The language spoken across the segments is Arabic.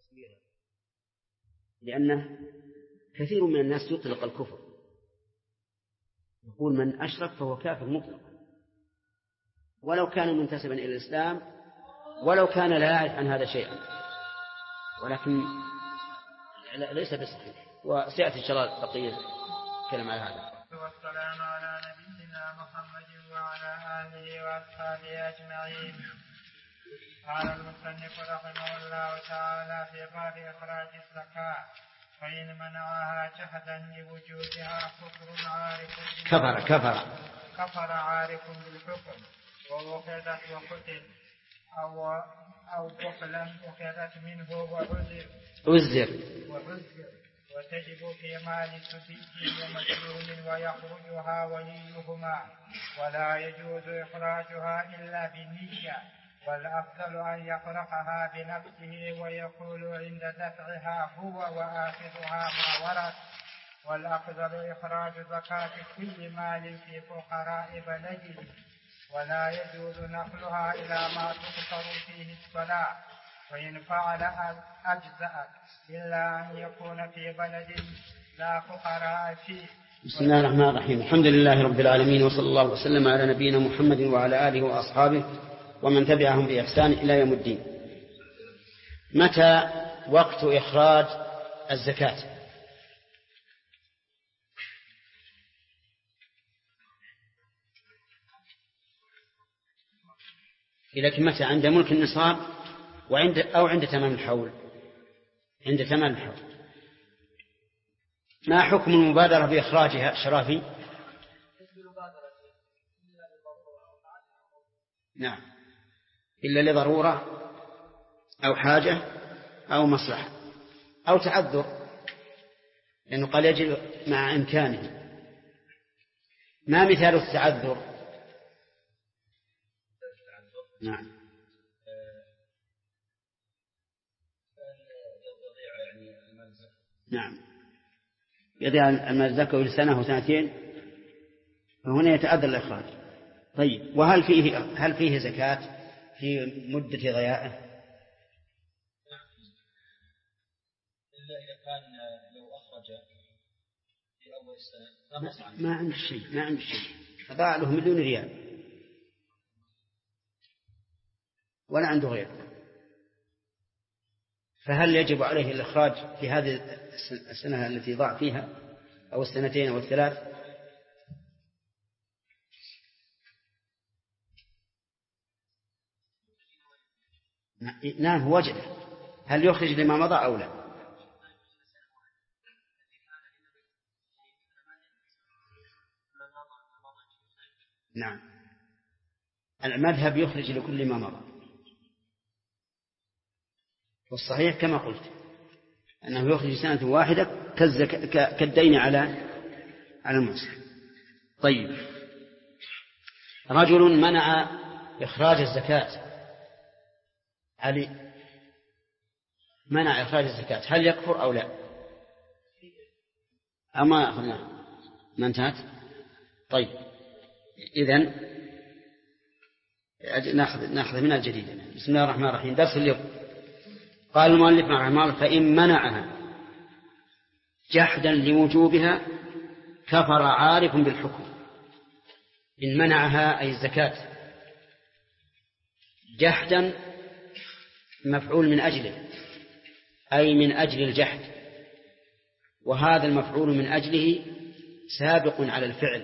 لأنه كثير من الناس يطلق الكفر، يقول من أشرك فهو كافر مطلق، ولو كان منتسبا إلى الإسلام، ولو كان لا يعرف عن هذا شيئا، ولكن ليس بصحيح. وسيأتي إن شاء الله بقية كلام على هذا. والسلام على نبينا محمد وعلى آله وأصحابه أجمعين. قال المصنف رحمه الله تعالى في باب إخراج الزكاة: فإن منعها جحدا لوجودها كفر عارف بالحكم ووقدت وقتل أو بخلا أخذت منه وعزر وتجب في مال سبيل ومسلول ويخرجها وليهما، ولا يجوز إخراجها إلا بالنية، والأفضل أن يخرقها بنفسه ويقول عند دفعها هو وآخذها ما ورد. والأفضل إخراج زكاة كل مال في فقراء بلده، ولا يجوز نقلها إلى ما تقصر فيه الصلاة، وإن فعل أجزأت إلا أن يكون في بلد لا فقراء فيه. بسم الله الرحمن الرحيم. الحمد لله رب العالمين، وصلى الله وسلم على نبينا محمد وعلى آله وأصحابه ومن تبعهم بإحسان إلى يوم الدين. متى وقت إخراج الزكاة؟ لكن متى؟ عند ملك النصاب أو عند تمام الحول؟ عند تمام الحول. ما حكم المبادرة بإخراجها شرافي؟ نعم، إلا لضرورة أو حاجة أو مصلحة أو تعذر، لأنه قال يجب مع إمكانه. ما مثال التعذر؟ نعم، نعم، يضيع المال الزكاة لسنة وسنتين، فهنا يتعذر الإخراج. طيب، هل فيه زكاة في مدة ضياعه؟ إلا إذا كان لو أخرج في أول السنة ما عنده شيء، أضاع له 1,000,000 ريال ولا عنده غير، فهل يجب عليه الإخراج في هذه السنة التي ضاع فيها أو السنتين أو الثلاث؟ نعم، هو وجد. هل يخرج لما مضى أو لا؟ نعم، المذهب يخرج لكل ما مضى، والصحيح كما قلت أنه يخرج سنة واحدة كالدين على المسلم. طيب، رجل منع إخراج الزكاة، منع إخراج الزكاة، هل يكفر أو لا؟ أما أخذنا ما انتهت. طيب، إذن نأخذ من الجديد. بسم الله الرحمن الرحيم. درس اليوم. قال المؤلف رحمه الله: فإن منعها جحدا لوجوبها كفر عارف بالحكم. إن منعها أي الزكاة جحدا مفعول من أجله، أي من أجل الجحد، وهذا المفعول من أجله سابق على الفعل،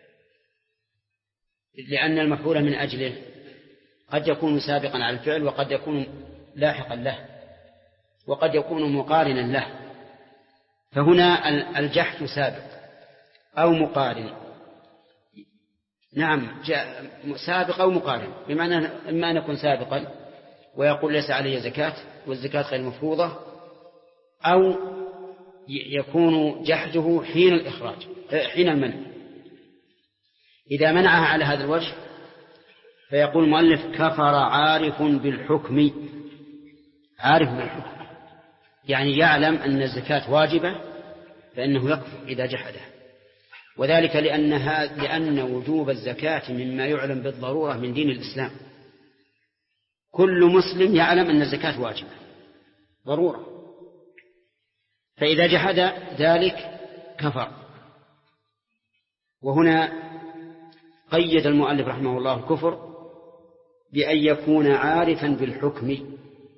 لأن المفعول من أجله قد يكون سابقا على الفعل وقد يكون لاحقا له وقد يكون مقارنا له. فهنا الجحد سابق أو مقارن. نعم، سابق أو مقارن، بمعنى إما أن يكون سابقا ويقول ليس عليه زكاة والزكاة غير مفروضة، أو يكون جحده حين الإخراج حين المنع. إذا منعها على هذا الوجه فيقول المؤلف: كفر عارف بالحكم. عارف بالحكم يعني يعلم أن الزكاة واجبة، فإنه يكفر إذا جحدها، وذلك لأن وجوب الزكاة مما يعلم بالضرورة من دين الإسلام. كل مسلم يعلم أن الزكاة واجبة، ضرورة. فإذا جحد ذلك كفر. وهنا قيد المؤلف رحمه الله الكفر بأن يكون عارفا بالحكم،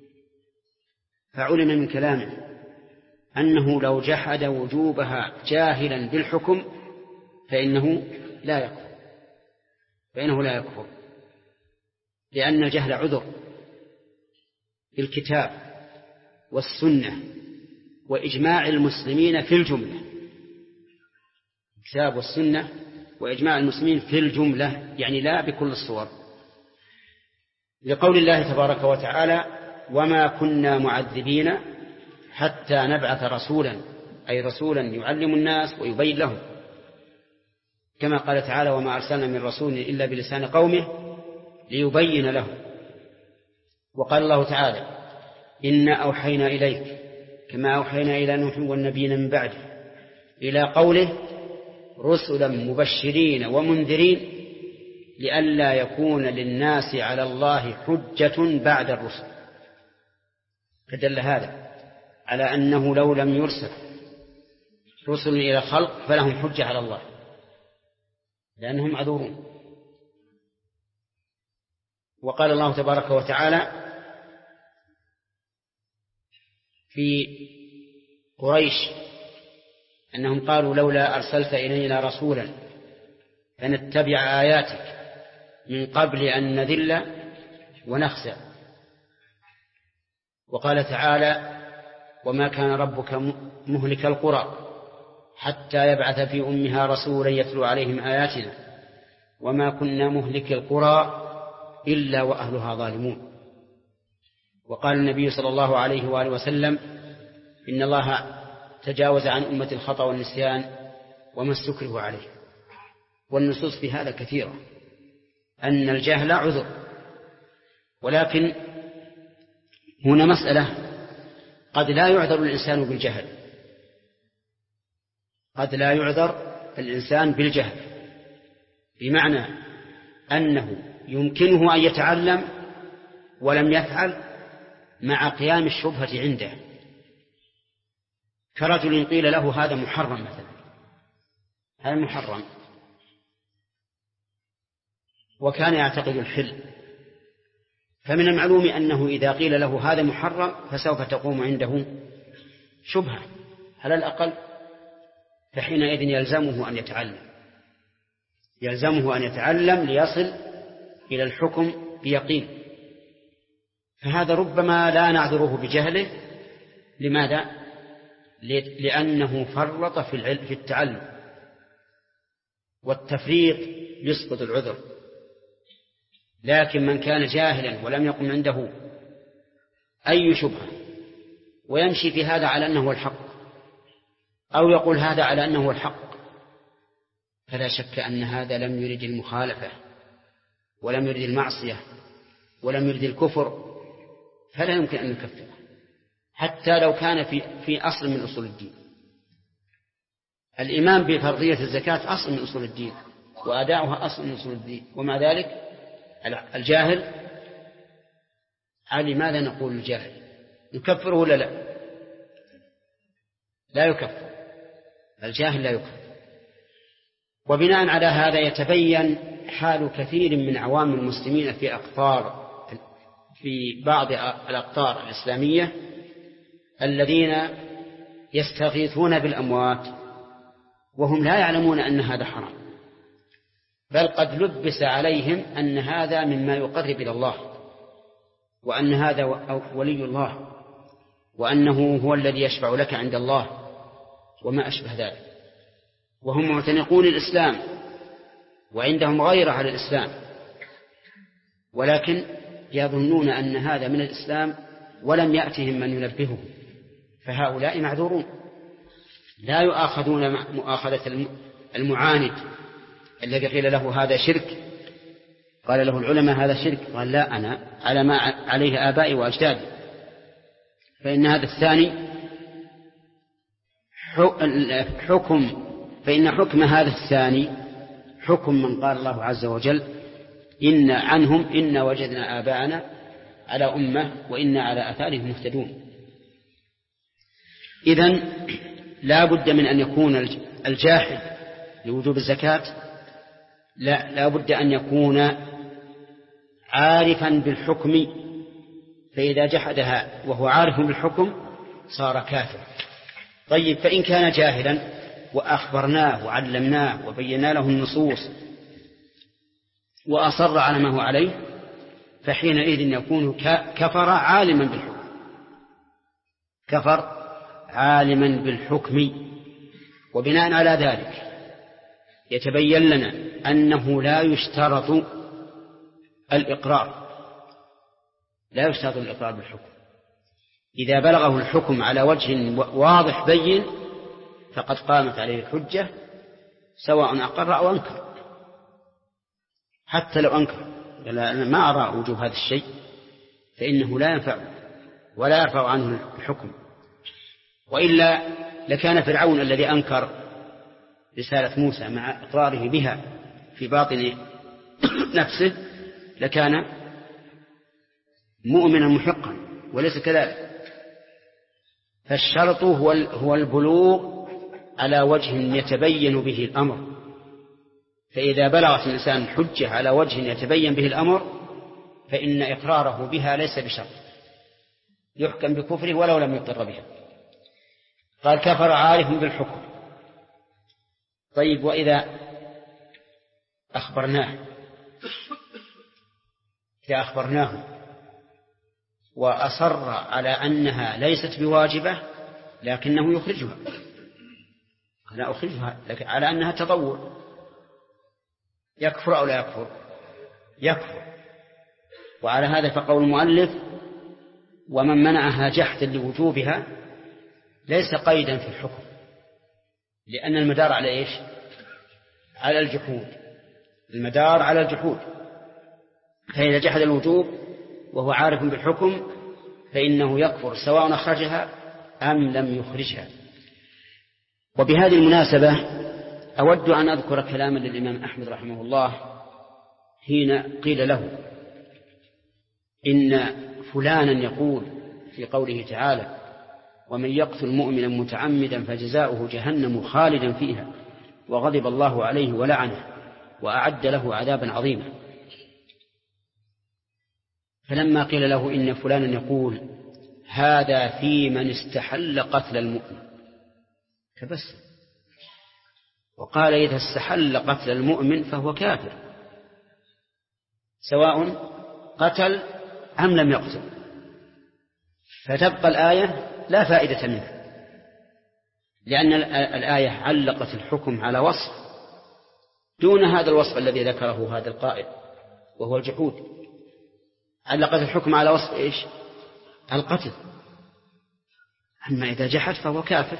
فعلم من كلامه أنه لو جحد وجوبها جاهلا بالحكم فإنه لا يكفر، لأن الجهل عذر بالكتاب والسنة وإجماع المسلمين في الجملة. الكتاب والسنة وإجماع المسلمين في الجملة، يعني لا بكل الصور، لقول الله تبارك وتعالى: وما كنا معذبين حتى نبعث رسولا، أي رسولا يعلم الناس ويبين لهم، كما قال تعالى: وما أرسلنا من رسول إلا بلسان قومه ليبين لهم. وقال الله تعالى: إنا أوحينا إليك كما أوحينا إلى نوح والنبيين من بعده، إلى قوله: رسلا مبشرين ومنذرين لئلا يكون للناس على الله حجة بعد الرسل. فدل هذا على أنه لو لم يرسل رسل إلى الخلق فلهم حجة على الله، لأنهم معذورون. وقال الله تبارك وتعالى في قريش أنهم قالوا: لولا أرسلت إلينا رسولا فنتبع آياتك من قبل أن نذل ونخزى. وقال تعالى: وما كان ربك مهلك القرى حتى يبعث في أمها رسولا يتلو عليهم آياتنا وما كنا مهلك القرى إلا وأهلها ظالمون. وقال النبي صلى الله عليه وآله وسلم: إن الله تجاوز عن أمة الخطأ والنسيان وما استكره عليه. والنصوص في هذا كثيرة، أن الجهل عذر. ولكن هنا مسألة: قد لا يعذر الإنسان بالجهل، قد لا يعذر الإنسان بالجهل، بمعنى أنه يمكنه أن يتعلم ولم يفعل مع قيام الشبهة عنده، كرجل قيل له: هذا محرم مثلا، هذا محرم، وكان يعتقد الحل، فمن المعلوم أنه إذا قيل له هذا محرم فسوف تقوم عنده شبهة على الأقل، فحينئذ يلزمه أن يتعلم ليصل إلى الحكم بيقين. فهذا ربما لا نعذره بجهله. لماذا؟ لأنه فرط في التعلم، والتفريط يسقط العذر. لكن من كان جاهلا ولم يقم عنده أي شبهة ويمشي في هذا على أنه الحق، أو يقول هذا على أنه الحق، فلا شك أن هذا لم يرد المخالفة ولم يرد المعصية ولم يرد الكفر، فلا يمكن أن نكفره حتى لو كان في أصل من أصول الدين. الإيمان بفرضية الزكاة أصل من أصول الدين، وأداؤها أصل من أصول الدين، ومع ذلك الجاهل على ماذا نقول الجاهل؟ نكفره ولا لا؟ لا يكفر، الجاهل لا يكفر. وبناء على هذا يتبين حال كثير من عوام المسلمين في بعض الأقطار الإسلامية الذين يستغيثون بالأموات وهم لا يعلمون أن هذا حرام، بل قد لبس عليهم أن هذا مما يقرب إلى الله، وأن هذا ولي الله، وأنه هو الذي يشفع لك عند الله وما أشبه ذلك. وهم معتنقون الإسلام وعندهم غيرة على الإسلام، ولكن يظنون أن هذا من الإسلام ولم يأتهم من ينبههم، فهؤلاء معذورون، لا يؤاخذون مؤاخذة المعاند الذي قيل له هذا شرك، قال له العلماء هذا شرك، قال: لا، أنا على ما عليه آبائي وأجدادي. فإن هذا الثاني فإن حكم هذا الثاني حكم من قال الله عز وجل: إن وجدنا آباءنا على أمة وإنا على آثارهم مهتدون. إذن لا بد من أن يكون الجاحد لوجوب الزكاة لا بد أن يكون عارفا بالحكم، فإذا جحدها وهو عارف بالحكم صار كافر. طيب فإن كان جاهلا وأخبرناه وعلمناه وبينا له النصوص وأصر على ما هو عليه فحينئذ يكون كفر عالما بالحكم، كفر عالما بالحكم. وبناء على ذلك يتبين لنا أنه لا يشترط الإقرار، لا يشترط الإقرار بالحكم. إذا بلغه الحكم على وجه واضح بين فقد قامت عليه الحجة سواء أقر أو أنكر. حتى لو أنكر أنا ما أرى وجوب هذا الشيء فإنه لا ينفع ولا يرفع عنه الحكم. وإلا لكان فرعون الذي أنكر رسالة موسى مع إقراره بها في باطن نفسه لكان مؤمنا محقا، وليس كذلك. فالشرط هو البلوغ على وجه يتبين به الأمر، فإذا بلغت الإنسان الحجة على وجه يتبين به الأمر فإن إقراره بها ليس بشرط، يحكم بكفره ولو لم يقر بها. قال كفر عارف بالحكم. طيب وإذا أخبرناه وأصر على أنها ليست بواجبة لكنه يخرجها، لا أخرجها لكن على أنها تطوع، يكفر أو لا يكفر؟ يكفر. وعلى هذا فقول المؤلف ومن منعها جحدا لوجوبها ليس قيدا في الحكم، لأن المدار على إيش؟ على الجحود، المدار على الجحود. فإذا جحد الوجوب وهو عارف بالحكم فإنه يكفر سواء أخرجها أم لم يخرجها. وبهذه المناسبة أود أن أذكر كلاما للإمام أحمد رحمه الله حين قيل له إن فلانا يقول في قوله تعالى ومن يقتل مؤمنا متعمدا فجزاؤه جهنم خالدا فيها وغضب الله عليه ولعنه وأعد له عذابا عظيما. فلما قيل له إن فلانا يقول هذا في من استحل قتل المؤمن فبس، وقال إذا استحل قتل المؤمن فهو كافر سواء قتل أم لم يقتل، فتبقى الآية لا فائدة منها، لأن الآية علقت الحكم على وصف دون هذا الوصف الذي ذكره هذا القائل وهو الجحود. علقت الحكم على وصف إيش؟ القتل. أما إذا جحد فهو كافر،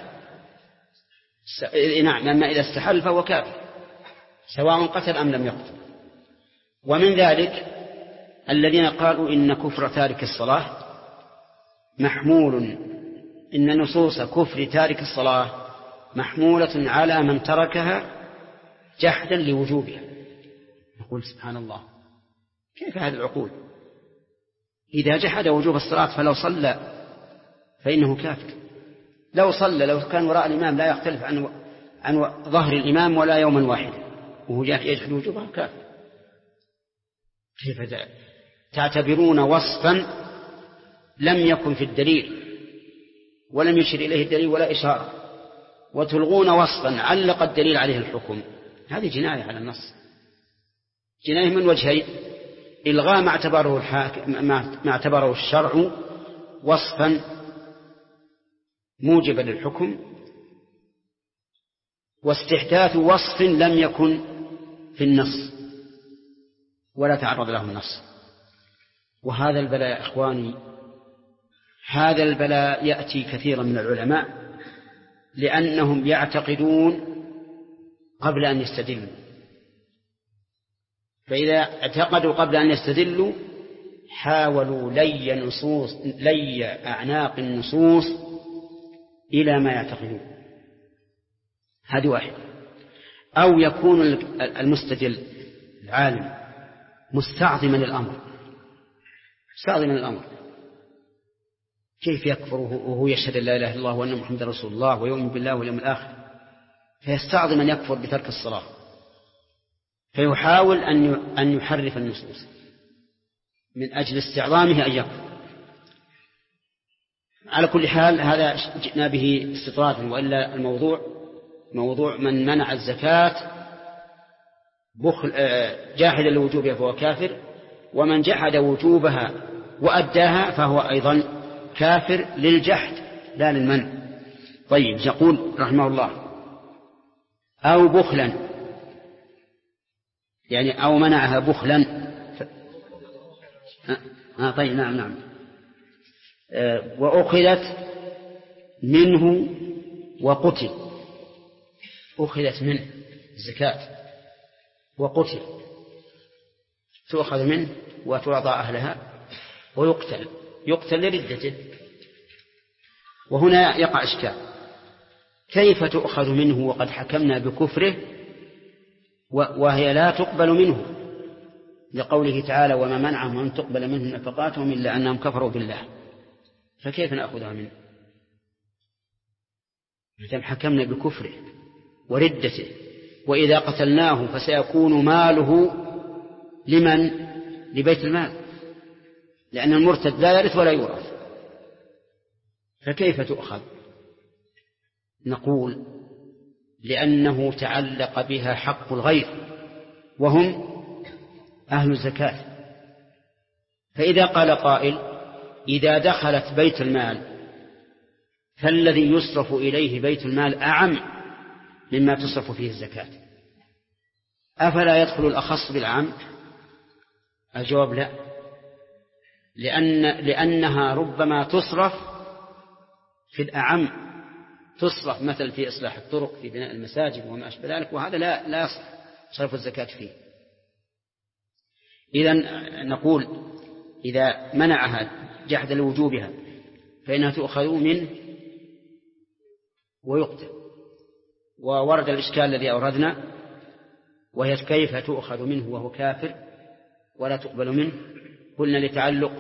نعم، أما إذا استحل فهو كافر سواء قتل أم لم يقتل. ومن ذلك الذين قالوا إن كفر تارك الصلاة محمول، إن نصوص كفر تارك الصلاة محمولة على من تركها جحدا لوجوبها. نقول سبحان الله، كيف هذه العقول؟ إذا جحد وجوب الصلاة فلو صلى فإنه كافر، لو صلى لو كان وراء الإمام لا يختلف عن ظهر الإمام ولا يوما واحدا وهو يجحد وجوبها كافر. كيف تعتبرون وصفا لم يكن في الدليل ولم يشر إليه الدليل ولا إشارة وتلغون وصفا علق الدليل عليه الحكم؟ هذه جناية على النص، جناية من وجهين: إلغاء ما اعتبره الشرع وصفا موجبا للحكم، واستحداث وصف لم يكن في النص ولا تعرض له النص. وهذا البلاء يا إخواني، هذا البلاء يأتي كثيرا من العلماء لأنهم يعتقدون قبل أن يستدلوا، فإذا اعتقدوا قبل أن يستدلوا حاولوا لي أعناق النصوص إلى ما يعتقدون. هذه واحد. أو يكون المستدل العالم مستعظما الأمر كيف يكفر وهو يشهد لا إله إلا الله وأن محمد رسول الله ويؤمن بالله واليوم الآخر؟ فيستعظم أن يكفر بترك الصلاة، فيحاول أن يحرف النصوص من أجل استعظامه أن يكفر. على كل حال هذا جئنا به استطرادا، وإلا الموضوع موضوع من منع الزكاة جاحدا لوجوبها فهو كافر، ومن جحد وجوبها وأداها فهو أيضا كافر للجحد لا للمنع. طيب، يقول رحمه الله: أو بخلا، يعني أو منعها بخلا. طيب، نعم. وأخذت منه وقتل، أخذت منه الزكاة وقتل، تؤخذ منه وتعطى أهلها ويقتل لردته. وهنا يقع إشكال: كيف تؤخذ منه وقد حكمنا بكفره وهي لا تقبل منه، لقوله تعالى: وما منعهم أن تقبل منهم نفقاتهم إلا أنهم كفروا بالله. فكيف نأخذها منه إذا حكمنا بكفره وردته؟ وإذا قتلناه فسيكون ماله لمن؟ لبيت المال، لأن المرتد لا يرث ولا يورث، فكيف تؤخذ؟ نقول: لأنه تعلق بها حق الغير وهم أهل الزكاة. فإذا قال قائل: إذا دخلت بيت المال فالذي يصرف إليه بيت المال أعم مما تصرف فيه الزكاة، أفلا يدخل الأخص بالعام؟ الجواب: لا، لأنها ربما تصرف في الأعم، تصرف مثل في إصلاح الطرق، في بناء المساجد وما أشبه ذلك، وهذا لا يصح صرف الزكاة فيه. إذن نقول: إذا منعها جحد لوجوبها فإنها تؤخذ منه ويقتل. وورد الإشكال الذي أوردنا، وهي كيف تؤخذ منه وهو كافر ولا تقبل منه؟ قلنا لتعلق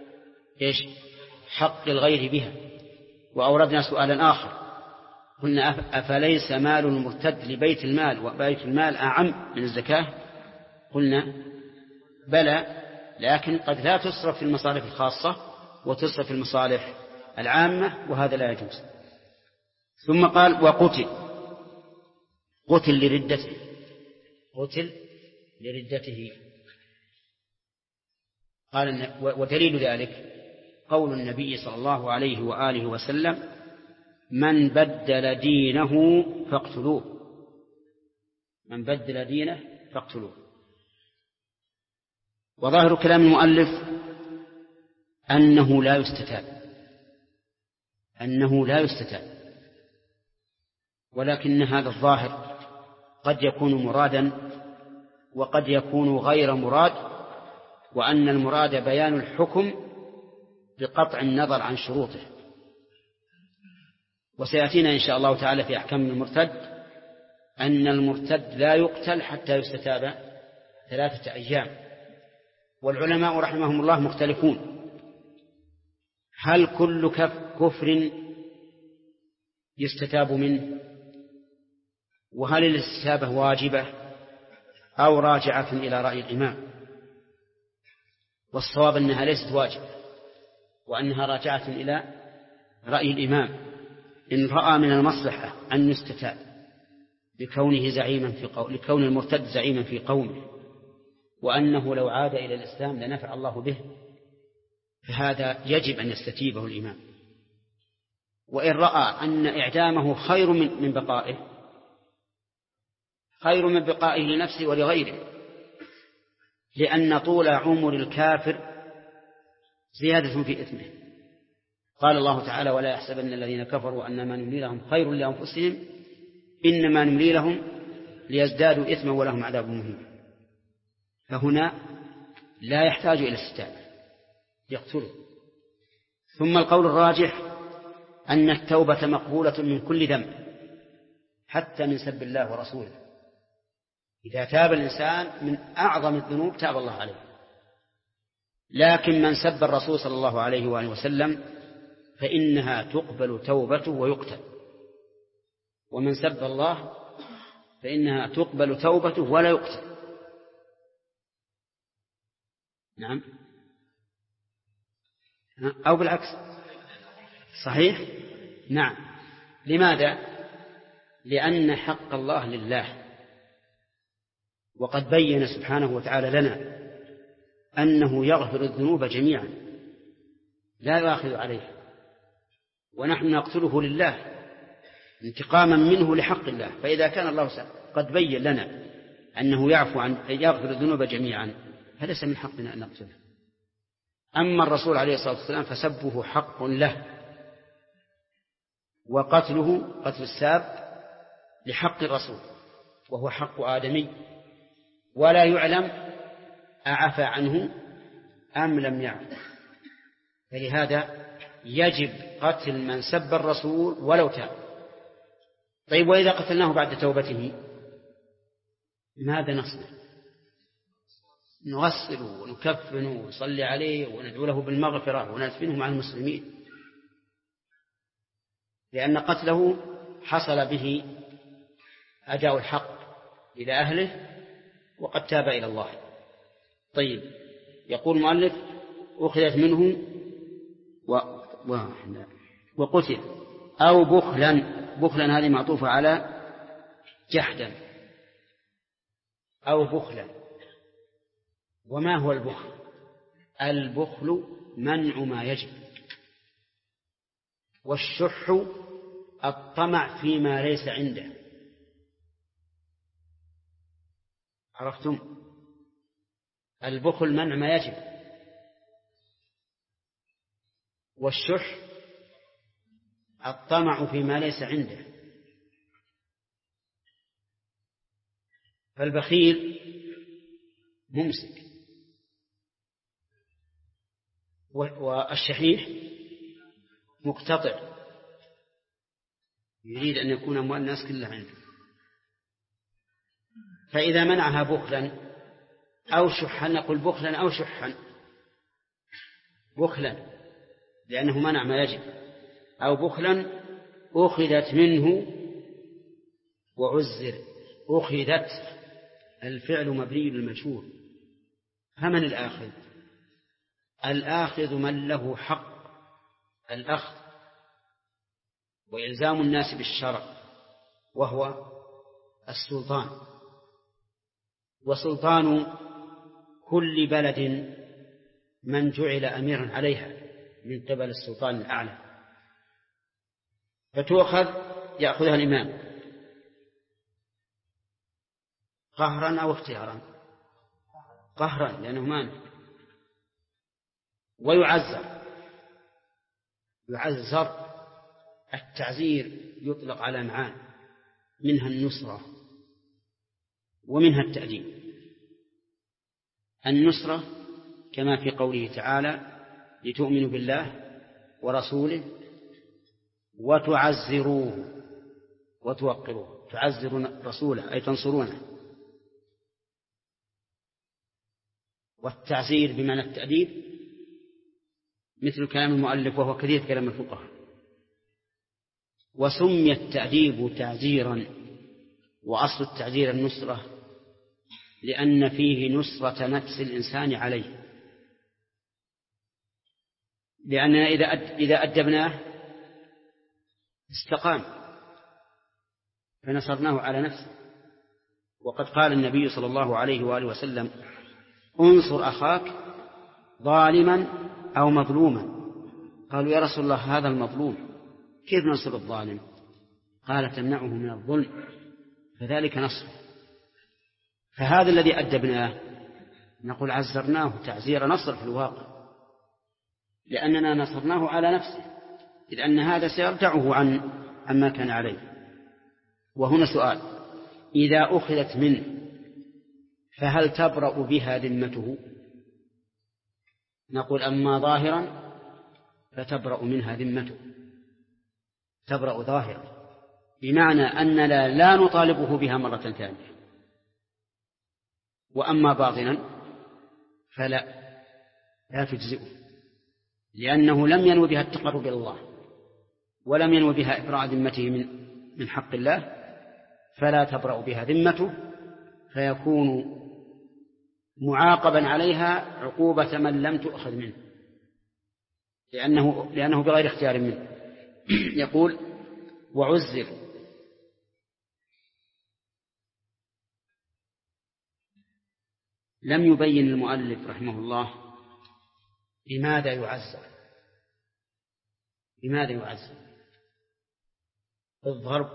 حق الغير بها. وأوردنا سؤالا آخر، قلنا: أفليس مال المرتد لبيت المال وبيت المال أعم من الزكاة؟ قلنا: بلى، لكن قد لا تصرف في المصارف الخاصة وتصرف في المصالح العامة، وهذا لا يجوز. ثم قال: قتل لردته. قال: ودليل ذلك قول النبي صلى الله عليه وآله وسلم: من بدل دينه فاقتلوه. من بدل دينه فاقتلوه. وظاهر كلام المؤلف أنه لا يستتاب، ولكن هذا الظاهر قد يكون مرادا وقد يكون غير مراد، وأن المراد بيان الحكم بقطع النظر عن شروطه. وسيأتينا إن شاء الله تعالى في أحكام المرتد أن المرتد لا يقتل حتى يستتاب 3 أيام. والعلماء رحمهم الله مختلفون: هل كل كفر يستتاب منه؟ وهل الاستتابة واجبة أو راجعة إلى رأي الإمام؟ والصواب أنها ليست واجبة، وأنها راجعة إلى رأي الإمام إن رأى من المصلحة أن يستتاب لكون المرتد زعيما في قومه، وأنه لو عاد إلى الإسلام لنفع الله به، فهذا يجب أن يستتيبه الإمام. وإن رأى أن إعدامه خير من بقائه لنفسه ولغيره، لأن طول عمر الكافر زيادة في إثمه. قال الله تعالى: ولا يحسبن الذين كفروا أنما نملي لهم خير لأنفسهم إنما نملي لهم ليزدادوا إثما ولهم عذاب مهين. فهنا لا يحتاج إلى استتابة، يقتله. ثم القول الراجح أن التوبة مقبولة من كل ذنب، حتى من سب الله ورسوله. إذا تاب الإنسان من أعظم الذنوب تاب الله عليه. لكن من سب الرسول صلى الله عليه وآله وسلم فإنها تقبل توبته ويقتل، ومن سب الله فإنها تقبل توبته ولا يقتل. نعم، أو بالعكس، صحيح. نعم. لماذا؟ لأن حق الله لله، وقد بين سبحانه وتعالى لنا أنه يغفر الذنوب جميعا لا يؤاخذ عليها، ونحن نقتله لله انتقاما منه لحق الله. فإذا كان الله قد بين لنا أنه يغفر الذنوب جميعا فليس من حقنا أن نقتله. أما الرسول عليه الصلاة والسلام فسبه حق له، وقتله قتل الساب لحق الرسول، وهو حق آدمي، ولا يعلم أعفى عنه أم لم يعفى. فلهذا يجب قتل من سب الرسول ولو تاب. طيب، وإذا قتلناه بعد توبته ماذا نصنع؟ نغسله ونكفنه ونصلي عليه وندعو له بالمغفرة وندفنه مع المسلمين، لأن قتله حصل به أداء الحق إلى أهله وقد تاب إلى الله. طيب، يقول المؤلف أخذت منه وقتل أو بخلا. بخلا هذه معطوفة على جحدا أو بخلا. وما هو البخل؟ البخل منع ما يجب، والشح الطمع فيما ليس عنده. عرفتم؟ البخل منع ما يجب، والشح الطمع فيما ليس عنده. فالبخيل ممسك، والشحيح مقتطع، يريد أن يكون أموال الناس كلها عنده. فإذا منعها بخلا أو شحا، نقول بخلا أو شحا. بخلا لأنه منع ما يجب، أو بخلا أخذت منه وعزر. أخذت الفعل مبني للمجهول، فمن الآخذ؟ الآخذ من له حق الأخذ وإلزام الناس بالشرع، وهو السلطان. وسلطان كل بلد من جعل أميرا عليها من قبل السلطان الأعلى، فتؤخذ يأخذها الإمام قهرا أو اختيارا. قهرا لأنه مانع. ويعزر. يعزر التعزير يطلق على معان، منها النصرة ومنها التأديب. النصرة كما في قوله تعالى لتؤمنوا بالله ورسوله وتعزروه وتوقروه. تعزرون رسوله أي تنصرونه. والتعزير بمعنى التأديب مثل كلام المؤلف، وهو كثير كلام الفقهاء. وسمي التأديب تعزيرا، وأصل التعزير النصرة، لأن فيه نصرة نفس الإنسان عليه. لأننا إذا أدبناه استقام فنصرناه على نفسه. وقد قال النبي صلى الله عليه وآله وسلم انصر أخاك ظالما أو مظلوما. قالوا يا رسول الله هذا المظلوم كيف ننصر الظالم؟ قال تمنعه من الظلم، فذلك نصر. فهذا الذي أدبناه نقول عزرناه تعزير نصر في الواقع، لأننا نصرناه على نفسه، إذ أن هذا سيرجعه عما كان عليه. وهنا سؤال: إذا أخذت منه فهل تبرأ بها ذمته؟ نقول أما ظاهرا فتبرأ منها ذمته، تبرأ ظاهرا، بمعنى أننا لا نطالبه بها مرة ثانية. وأما باطنا فلا تجزئه، لأنه لم ينو بها التقرب إلى الله ولم ينو بها إبراء ذمته من حق الله، فلا تبرأ بها ذمته، فيكون معاقبا عليها عقوبة من لم تؤخذ منه، لأنه بغير اختيار منه. يقول وعزر. لم يبين المؤلف رحمه الله لماذا يعزر. لماذا يعزر؟ بالضرب،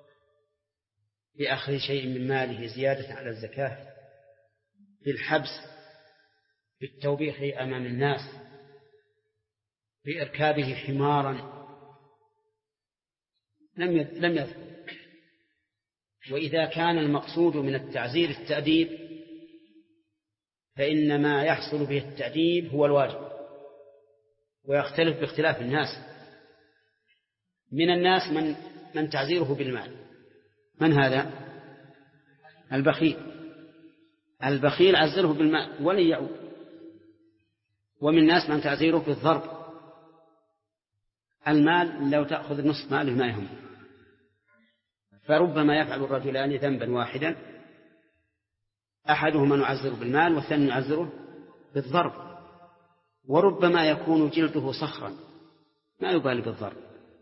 بأخذ شيء من ماله زيادة على الزكاة، بالحبس، بالتوبيخ أمام الناس، بإركابه حمارا، لم يذكر. وإذا كان المقصود من التعزير التأديب، فإن ما يحصل به التأديب هو الواجب، ويختلف باختلاف الناس. من الناس من تعزيره بالمال. من هذا؟ البخيل. البخيل عزره بالمال ولن يعود. ومن الناس من تعزيره بالضرب. المال لو تأخذ نصف ماله ما يهم، فربما يفعل الرجلان ذنبا واحدا، أحدهما نعزره بالمال والثاني نعزره بالضرب. وربما يكون جلده صخرا ما يبالي بالضرب،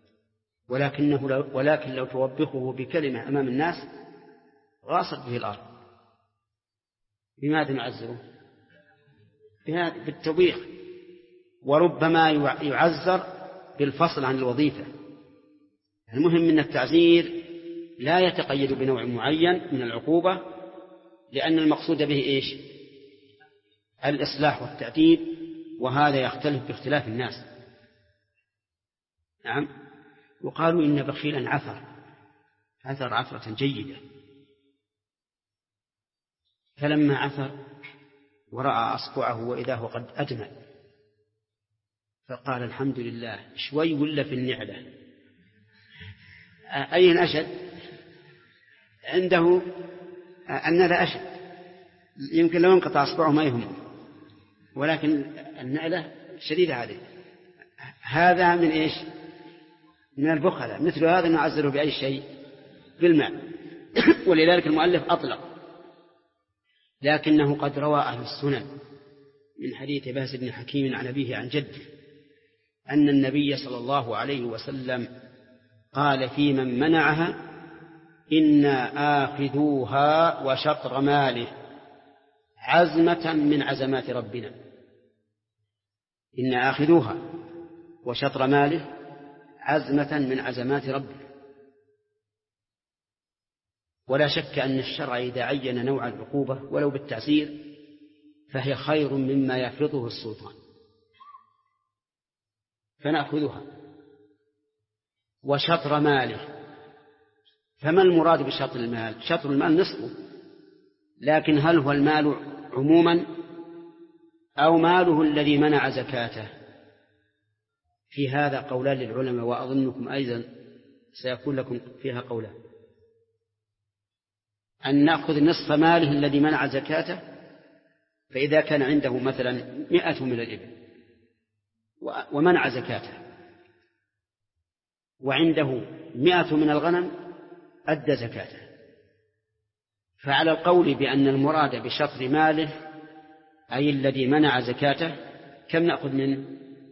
ولكن لو توبخه بكلمة أمام الناس غاصت به الأرض. بماذا نعزره؟ بالتوبيخ. وربما يعزر بالفصل عن الوظيفة. المهم أن التعزير لا يتقيد بنوع معين من العقوبة، لأن المقصود به إيش؟ الإصلاح والتأديب، وهذا يختلف باختلاف الناس. نعم. وقالوا إن بخيلا عثر عثرة جيدة، فلما عثر ورأى أصبعه وإذا هو قد أدمى، فقال الحمد لله، شوي ولا في النعلة. أين أشد؟ عنده النعلة أشد، يمكن لو انقطع أصبعه ما يهم، ولكن النعلة شديدة عليه. هذا من إيش؟ من البخلة. مثل هذا نعزله بأي شيء؟ بالماء. ولذلك المؤلف أطلق، لكنه قد روى أهل السنن من حديث باس بن حكيم عن أبيه عن جده أن النبي صلى الله عليه وسلم قال في من منعها: إنا آخذوها وشطر ماله عزمة من عزمات ربنا. إنا آخذوها وشطر ماله عزمة من عزمات ربنا. ولا شك أن الشرع إذا عين نوع العقوبة ولو بالتعزير فهي خير مما يفرضه السلطان، فنأخذها. وشطر ماله، فما المراد بشطر المال؟ شطر المال نصفه، لكن هل هو المال عموما أو ماله الذي منع زكاته؟ في هذا قولان للعلماء، وأظنكم أيضا سيكون لكم فيها قولان. أن نأخذ نصف ماله الذي منع زكاته، فإذا كان عنده مثلا 100 من الإبل ومنع زكاته، وعنده 100 من الغنم أدى زكاته، فعلى القول بأن المراد بشطر ماله أي الذي منع زكاته، كم نأخذ منه؟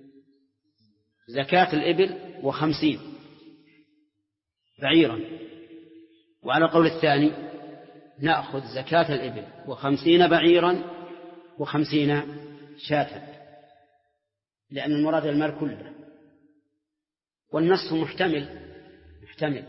زكاة الإبل 50 بعيرا. وعلى القول الثاني نأخذ زكاة الإبل 50 بعيرا 50 شاة، لأن المراد المال كله، والنص محتمل.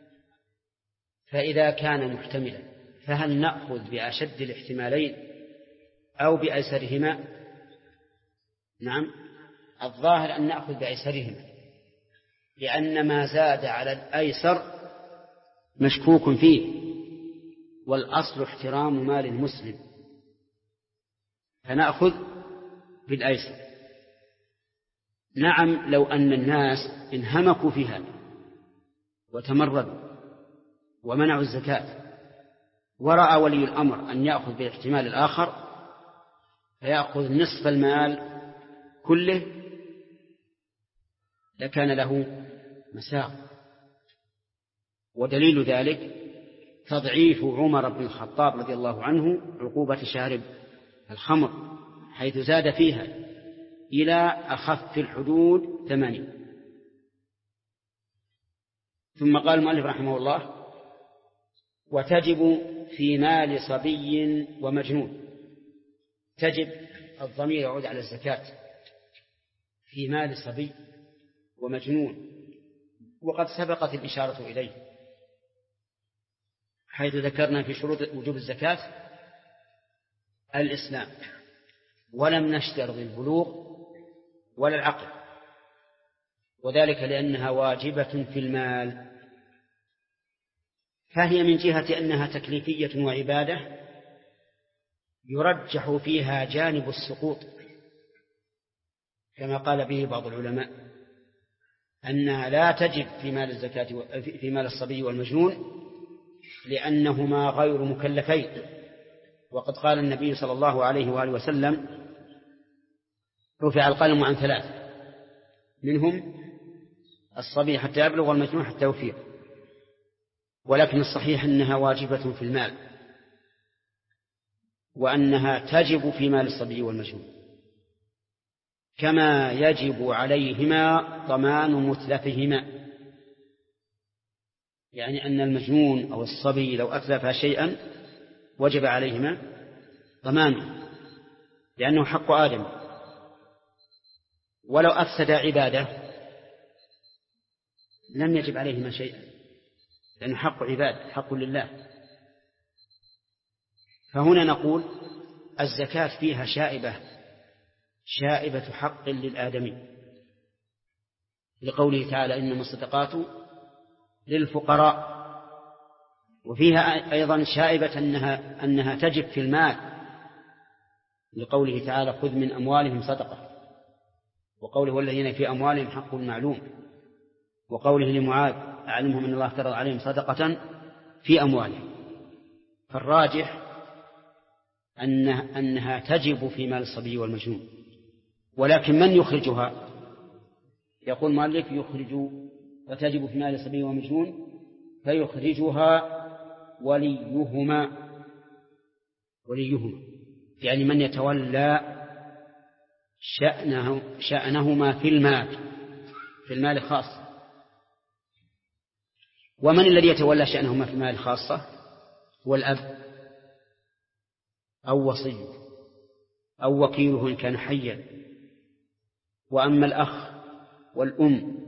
فإذا كان محتملا فهل نأخذ بأشد الاحتمالين أو بأيسرهما؟ نعم، الظاهر أن نأخذ بأيسرهما، لأن ما زاد على الأيسر مشكوك فيه، والأصل احترام مال المسلم، فنأخذ بالأيسر. نعم، لو أن الناس انهمكوا في هذا وتمردوا ومنعوا الزكاة، ورأى ولي الأمر أن يأخذ بالاحتمال الآخر فيأخذ نصف المال كله لكان له مساق. ودليل ذلك تضعيف عمر بن الخطاب رضي الله عنه عقوبة شارب الخمر، حيث زاد فيها إلى أخف الحدود 8. ثم قال المؤلف رحمه الله: وتجب في مال صبي ومجنون. تجب الضمير يعود على الزكاة في مال صبي ومجنون، وقد سبقت الإشارة إليه، حيث ذكرنا في شروط وجوب الزكاة الإسلام، ولم نشترط البلوغ ولا العقل، وذلك لأنها واجبة في المال، فهي من جهة أنها تكليفية وعبادة يرجح فيها جانب السقوط، كما قال به بعض العلماء أنها لا تجب في مال الزكاة في مال الصبي والمجنون لأنهما غير مكلفين. وقد قال النبي صلى الله عليه وآله وسلم: رفع القلم عن 3، منهم الصبي حتى يبلغ والمجنون حتى يفيق. ولكن الصحيح أنها واجبة في المال، وأنها تجب في مال الصبي والمجنون، كما يجب عليهما ضمان متلفهما، يعني أن المجنون أو الصبي لو أتلف شيئا وجب عليهما ضمانه، لأنه حق آدم. ولو أفسد عبادة لم يجب عليهما شيئا، لأنه حق عباد، حق لله. فهنا نقول الزكاة فيها شائبة حق للآدمي، لقوله تعالى: إنما الصدقات للفقراء. وفيها أيضا شائبة أنها تجب في المال، لقوله تعالى: خذ من أموالهم صدقة، وقوله: والذين في أموالهم حق معلوم، وقوله لمعاذ: أعلمهم أن الله افترض عليهم صدقة في أموالهم. فالراجح أنها تجب في مال الصبي والمجنون. ولكن من يخرجها؟ يقول مالك: يخرج وتجب في مال الصبي والمجنون، فيخرجها وليهما، يعني من يتولى شأنهما في المال خاصة. ومن الذي يتولى شأنهما في المال خاصة؟ هو الأب أو وصيه أو وكيله إن كان حيا. وأما الأخ والأم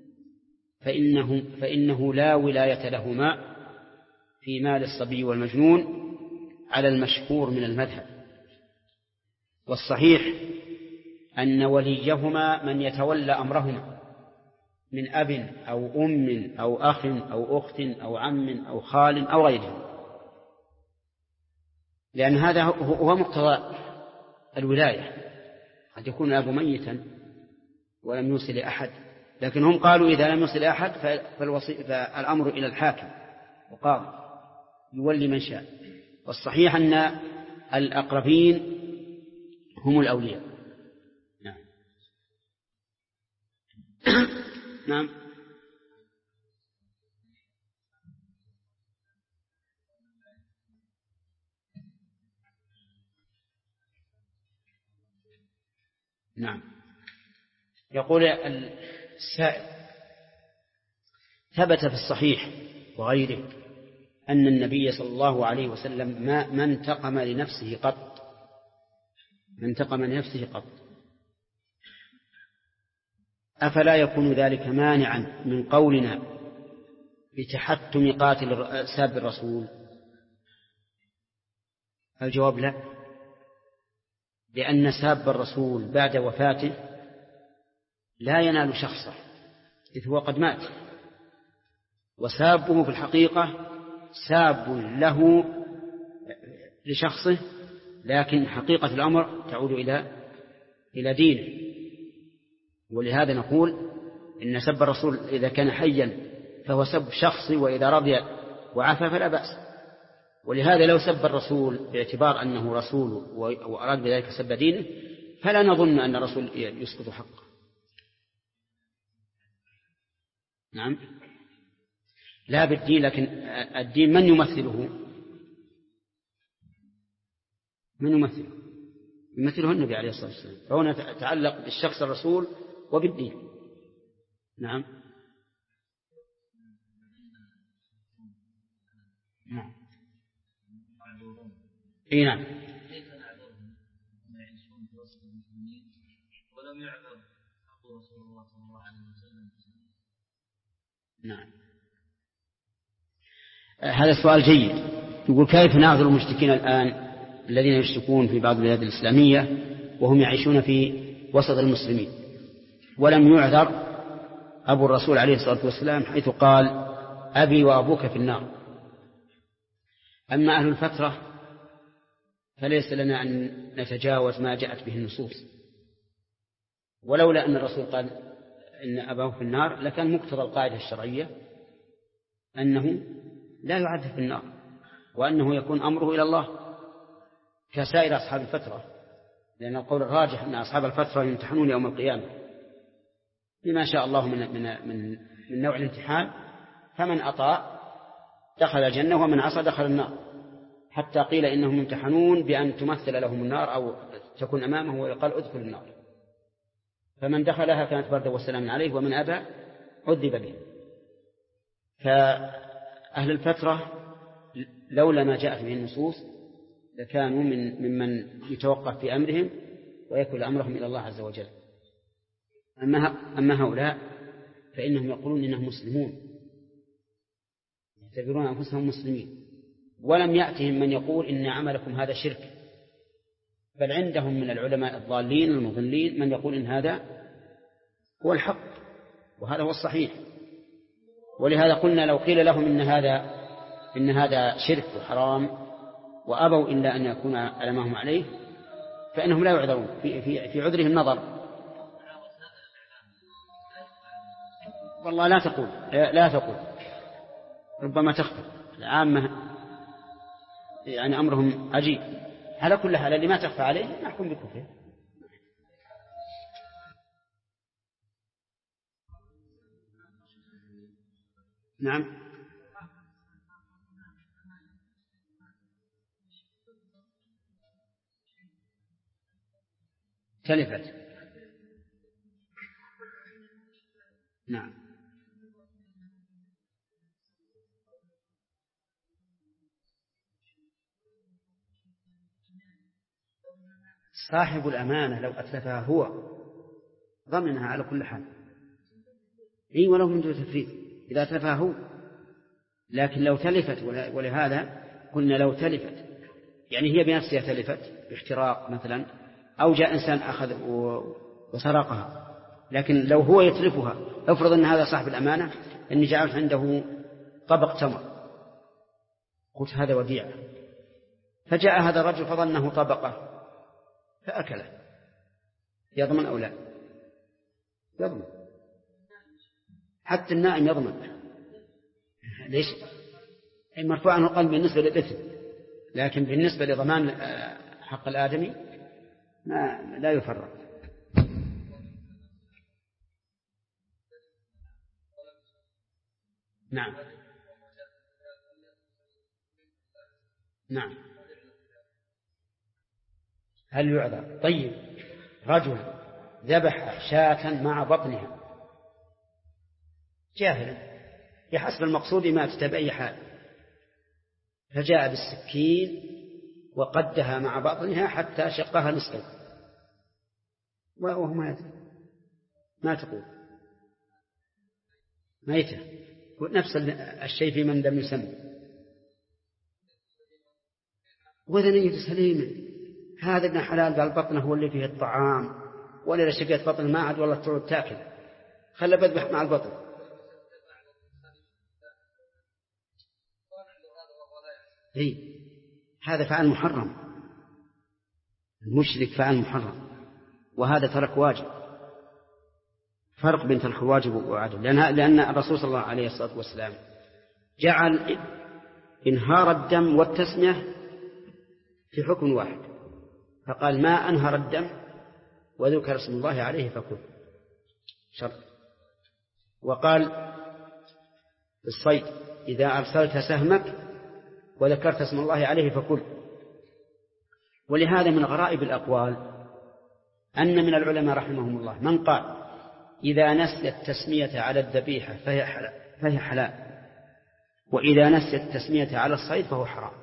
فإنه لا ولاية لهما في مال الصبي والمجنون على المشهور من المذهب. والصحيح أن وليهما من يتولى أمرهما من أب أو أم أو أخ أو أخت أو عم أو خال أو غيره، لأن هذا هو مقتضى الولاية. قد يكون الأب ميتا ولم يوصل أحد، لكن هم قالوا إذا لم يوصل أحد فالأمر إلى الحاكم وقاضي يولي من شاء. والصحيح أن الأقربين هم الأولياء. نعم. نعم. يقول السائل: ثبت في الصحيح وغيره أن النبي صلى الله عليه وسلم ما انتقم لنفسه قط، أفلا يكون ذلك مانعا من قولنا بتحتم قاتل ساب الرسول؟ الجواب لا، لأن ساب الرسول بعد وفاته لا ينال شخصه، إذ هو قد مات، وسابه في الحقيقة ساب له لشخصه، لكن حقيقة الأمر تعود إلى دينه. ولهذا نقول إن سب الرسول إذا كان حيا فهو سب شخصي، وإذا رضي وعفى فلا بأس. ولهذا لو سب الرسول باعتبار أنه رسول وأراد بذلك سب دينه فلا نظن أن الرسول يسقط حقه. نعم لا بالدين، لكن الدين من يمثله؟ من يمثله؟ يمثله النبي عليه الصلاة والسلام، فهنا تعلق بالشخص الرسول وبالدين. نعم نعم اي نعم. ولم يعذر رسول الله صلى الله عليه وسلم. نعم هذا سؤال جيد. يقول كيف نعذر المشركين الآن الذين يشركون في بعض البلاد الإسلامية وهم يعيشون في وسط المسلمين، ولم يعذر أبو الرسول عليه الصلاة والسلام حيث قال أبي وأبوك في النار. أما أهل الفترة فليس لنا أن نتجاوز ما جاءت به النصوص، ولولا أن الرسول قال إن أباه في النار لكان مقتضى القاعدة الشرعية أنه لا يعذب في النار، وأنه يكون أمره إلى الله كسائر أصحاب الفترة، لأن القول الراجح أن أصحاب الفترة يمتحنون يوم القيامة بما شاء الله من نوع الامتحان، فمن أطاع دخل الجنة ومن عصى دخل النار، حتى قيل إنهم يمتحنون بأن تمثل لهم النار أو تكون أمامه ويقال ادخل النار، فمن دخلها كانت بردا وسلام عليه ومن أبى عذب به. فأهل الفترة لولا ما جاءت به النصوص لكانوا ممن يتوقف في أمرهم ويكل أمرهم إلى الله عز وجل. أما هؤلاء فإنهم يقولون إنهم مسلمون، يعتبرون أنفسهم مسلمين، ولم يأتهم من يقول إن عملكم هذا شرك، بل عندهم من العلماء الضالين المضلين من يقول إن هذا هو الحق وهذا هو الصحيح. ولهذا قلنا لو قيل لهم إن هذا شرك وحرام وأبوا إلا أن يكون علمهم عليه فإنهم لا يعذرون في عذرهم نظر. والله لا تقول ربما تخفى العامة، يعني أمرهم عجيب. على كل حال اللي ما تخفى عليه نحكم بكفره. نعم تلفت. نعم صاحب الأمانة لو أتلفها هو ضمنها على كل حال، إيه ولو من دون تفريط إذا أتلفها هو. لكن لو تلفت، ولهذا قلنا لو تلفت يعني هي بنفسها تلفت باحتراق مثلا، أو جاء إنسان أخذ وسرقها، لكن لو هو يتلفها، افرض أن هذا صاحب الأمانة أني جعلت عنده طبق تمر قلت هذا وديعة، فجاء هذا الرجل فظنه طبقة فأكله، يضمن أو لا؟ يضمن. حتى النائم يضمن. ليش؟ مرفوع عنه القلم بالنسبة للإثم، لكن بالنسبة لضمان حق الآدمي لا يفرق. نعم نعم هل يعذر؟ طيب رجل ذبح شاة مع بطنها جاهلا بحسب المقصود ما تتبعي حال، فجاء بالسكين وقدها مع بطنها حتى شقها نصفين وهو ما يدري، ما تقول ميتة، نفس الشيء في من لم يسمى، وإذا نية سليمة. هذا ابن حلال بالبطن هو اللي فيه الطعام، ولا شقيت بطن ما عاد والله تعود تاكل، خلى بذبح مع البطن. هذا فعل محرم، المشرك فعل محرم، وهذا ترك واجب. فرق بين ترك الواجب وعدم، لأن الرسول صلى الله عليه الصلاة والسلام جعل إنهار الدم والتسمية في حكم واحد، فقال ما أنهر الدم وذكر اسم الله عليه فكل شرط، وقال الصيد إذا أرسلت سهمك وذكرت اسم الله عليه فكل. ولهذا من غرائب الأقوال أن من العلماء رحمهم الله من قال إذا نسي التسمية على الذبيحة فهي حلال، وإذا نسي التسمية على الصيد فهو حرام،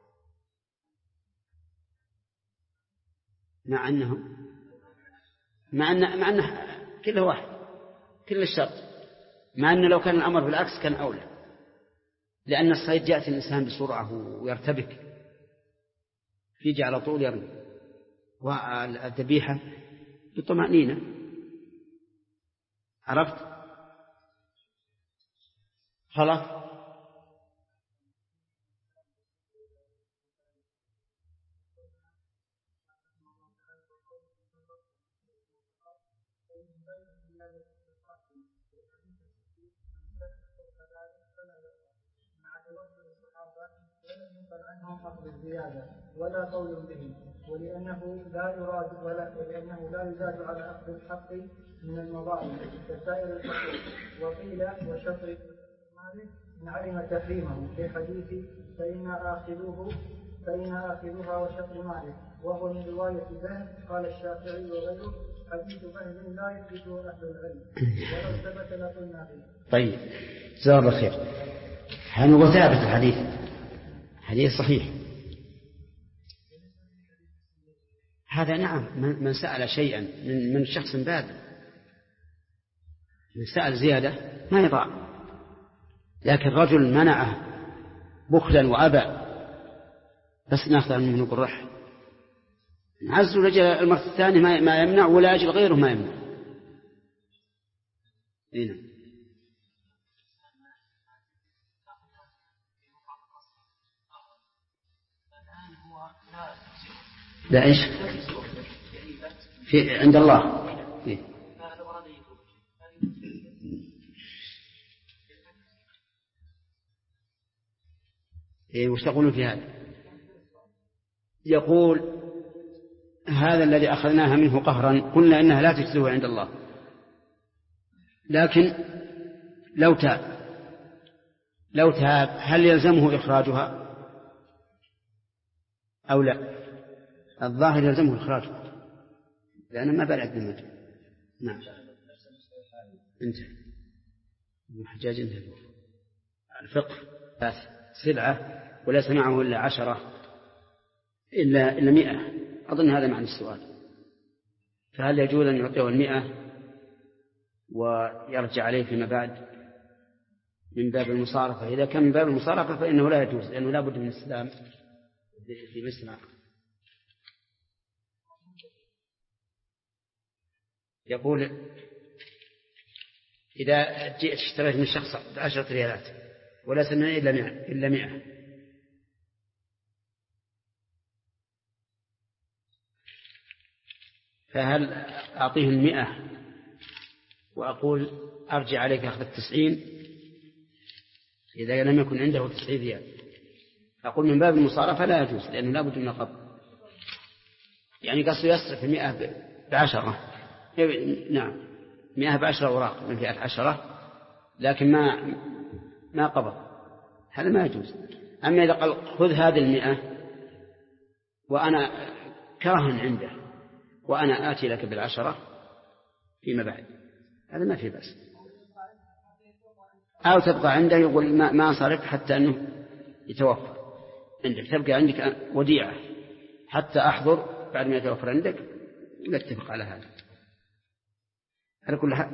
مع أنه كله واحد، كل الشرط، مع أنه لو كان الأمر بالعكس كان أولى، لأن الصيد يأتي الإنسان بسرعة ويرتبك يجي على طول يرمي، والذبيحة بطمأنينة. عرفت؟ خلاص. ولا قول به، ولأنه لا يزاد على أخذ الحق من المظالم كسائر الحقوق. وقيل وشطر مالك إن علم تحريمه في حديث فإن آخذوها وشطر مالك، وهو من رواية بهز. قال الشافعي وغيره حديث بهز لا يثبته أهل العلم، ولو ثبت لقلنا به. طيب جزاه الله خير. هو ثابت الحديث، حديث صحيح هذا. نعم، من سأل شيئا من شخص بادئ، من سأل زيادة ما يضاع، لكن رجل منعه بخلا وأبى بس ناخذ منه نقول رح عز لجل المرة الثانية ما يمنع، ولا أجل غيره ما يمنع. هنا لا إيش في عند الله وش تقولون في هذا؟ يقول هذا الذي أخذناها منه قهرا قلنا إنها لا تجزئه عند الله، لكن لو تاب هل يلزمه إخراجها أو لا؟ الظاهر يلزمه إخراجها لأنه ما بلعت بالمجد. نعم انتهى الحجاج، انتهى الفقه سلعة وليس معه إلا 10 إلا 100. أظن هذا معنى السؤال. فهل يجوز أن يعطيه 100 ويرجع عليه فيما بعد من باب المصارفة؟ إذا كان من باب المصارفة فإنه لا يجوز، لأنه لا بد من الإسلام في مصر. يقول إذا جئت اشتريت من شخص 10 ريالات وليس منه إلا 100، فهل أعطيه 100 وأقول أرجع عليك أخذ 90 إذا لم يكن عنده 90 ريال؟ أقول من باب المصارفة لا يجوز، لأنه لا بد من القبض. يعني قصد يصرف 100 ب10، نعم 100 ب10 أوراق من فئة 10، لكن ما قبض، هذا ما يجوز. أما إذا قال خذ هذه 100 وأنا كرهن عنده وأنا آتي لك 10 فيما بعد، هذا ما في بأس. أو تبقى عنده يقول ما صرف حتى أنه يتوفر عندك، تبقى عندك وديعة حتى أحضر بعد ما يتوفر عندك، نتفق على هذا. على كل حال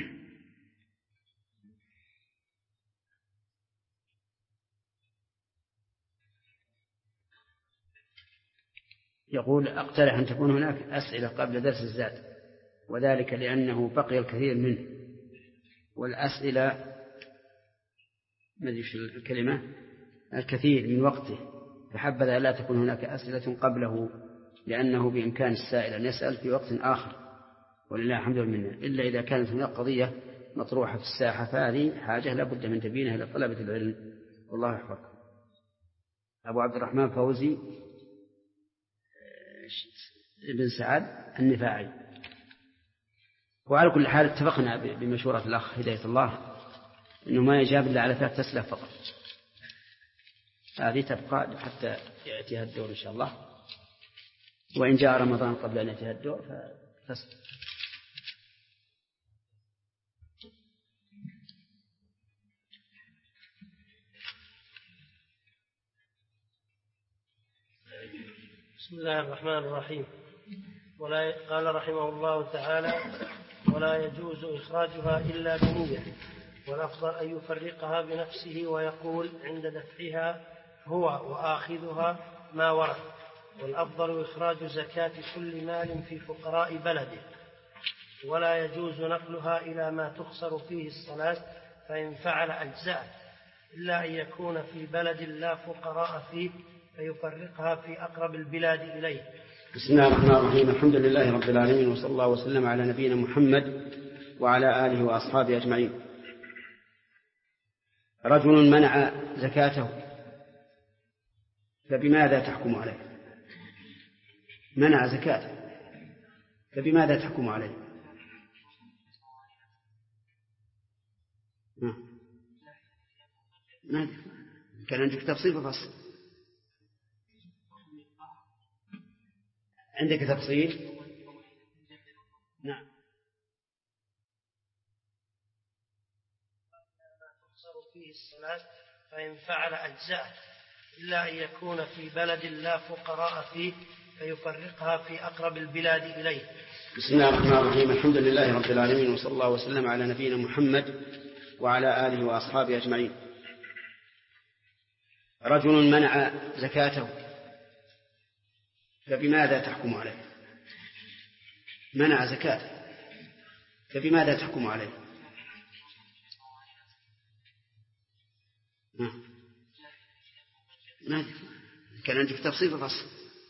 يقول أقترح أن تكون هناك أسئلة قبل درس الزاد، وذلك لأنه بقي الكثير منه، والأسئلة ما أدري الكلمة الكثير من وقته، فحبذا لا تكون هناك أسئلة قبله، لأنه بإمكان السائل أن يسأل في وقت آخر، ولله الحمد والمنة، إلا إذا كانت هناك قضية مطروحة في الساحة، فهذه حاجة لا بد من تبينها لطلبة العلم، والله يحفظكم. أبو عبد الرحمن فوزي بن سعد النفاعي. وعلى كل حال اتفقنا بمشورة الأخ هداية الله إنه ما يجاب إلا على 3 تسلة فقط. هذه تبقى حتى يأتيها الدور إن شاء الله، وإن جاء رمضان قبل أن يأتيها الدور فتسلة. بسم الله الرحمن الرحيم. قال رحمه الله تعالى: ولا يجوز إخراجها إلا بنية، والأفضل أن يفرقها بنفسه ويقول عند دفعها هو وآخذها ما ورد، والأفضل إخراج زكاة كل مال في فقراء بلده. ولا يجوز نقلها إلى ما تخسر فيه الصلاة، فإن فعل أجزاء، إلا أن يكون في بلد لا فقراء فيه فيفرقها في أقرب البلاد إليه. بسم الله الرحمن الرحيم. الحمد لله رب العالمين، وصلى الله وسلم على نبينا محمد وعلى آله وأصحابه أجمعين. رجل منع زكاته، فبماذا تحكم عليه؟ منع زكاته، فبماذا تحكم عليه؟ ما كان عندك تفصيل وفصل؟ عندك تفصيل؟ نعم. تقصر فيه الصلاة فإن فعل أجزاء، إلا أن يكون في بلد لا فقراء فيه فيفرقها في أقرب البلاد إليه. بسم الله الرحمن الرحيم. الحمد لله رب العالمين، وصلى الله وسلم على نبينا محمد وعلى آله وأصحابه أجمعين. رجل منع زكاته، فبماذا تحكم عليه؟ منع زكاته، فبماذا تحكم عليه؟ ما كان عندك تفصيل وفصل؟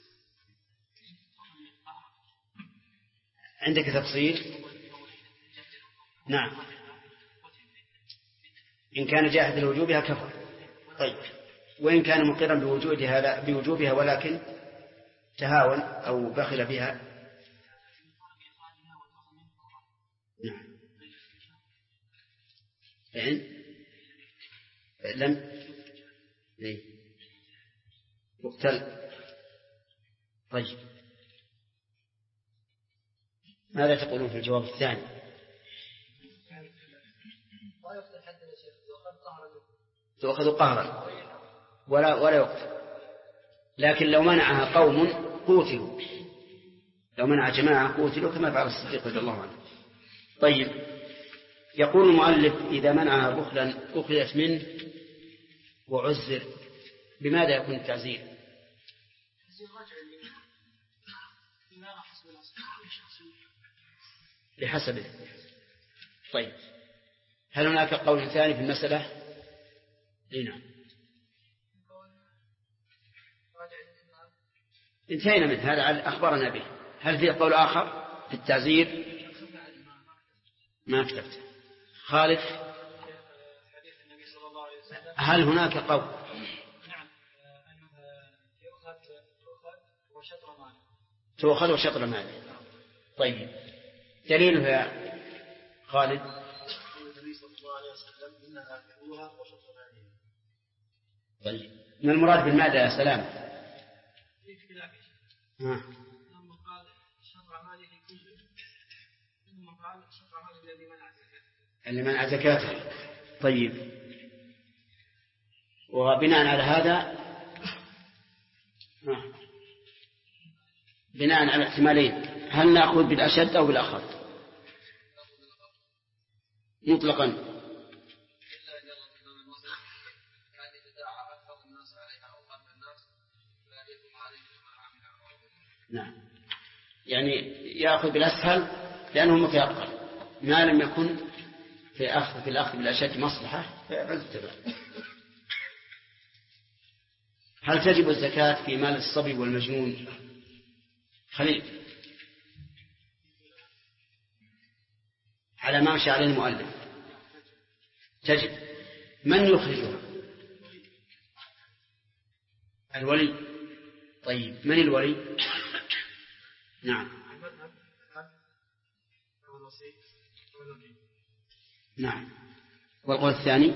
عندك تفصيل؟ نعم. إن كان جاحد لوجوبها كفر. طيب، وإن كان مقرا بوجوبها ولكن تهاون أو بخل بها؟ نعم. يعني لم يقتل. طيب، ماذا تقولون في الجواب الثاني؟ تؤخذ قهرا ولا يقتل، لكن لو منعها قوم قوتلوا، لو منع جماعة قوتلوا كما فعل الصديق رضي الله عنه. طيب، يقول المؤلف: إذا منعها بخلا أخذت منه وعزر، بماذا يكون التعزير؟ بحسبه. طيب، هل هناك قول ثاني في المسألة؟ نعم. انتهينا من هذا، أخبرنا به. هل في قول آخر في التعزير؟ ما كتبت. خالد، هل هناك قول؟ نعم، تؤخذ وشطر ماله. طيب، دليله يا خالد؟ النبي صلى الله عليه وسلم: إنها كلها وشطر ماله. طيب، ما المراد بالمال يا سلام؟ لما قال شطر ماله كله، ثم قال شطر ماله الذي منع زكاته. اللي منع زكاته. طيب، وبناء على هذا، بناء على احتمالين، هل نأخذ بالأشد أو بالأخف مطلقا؟ نعم، يعني يأخذ بالأسهل لأنه متيقن، ما لم يكن في الأخذ بالأشد مصلحة فيعتبر. هل تجب الزكاة في مال الصبي والمجنون؟ خليل، على ما مشى عليه المؤلف تجب. من يخرجها؟ الولي. طيب، من الولي؟ نعم. نعم. والقول الثاني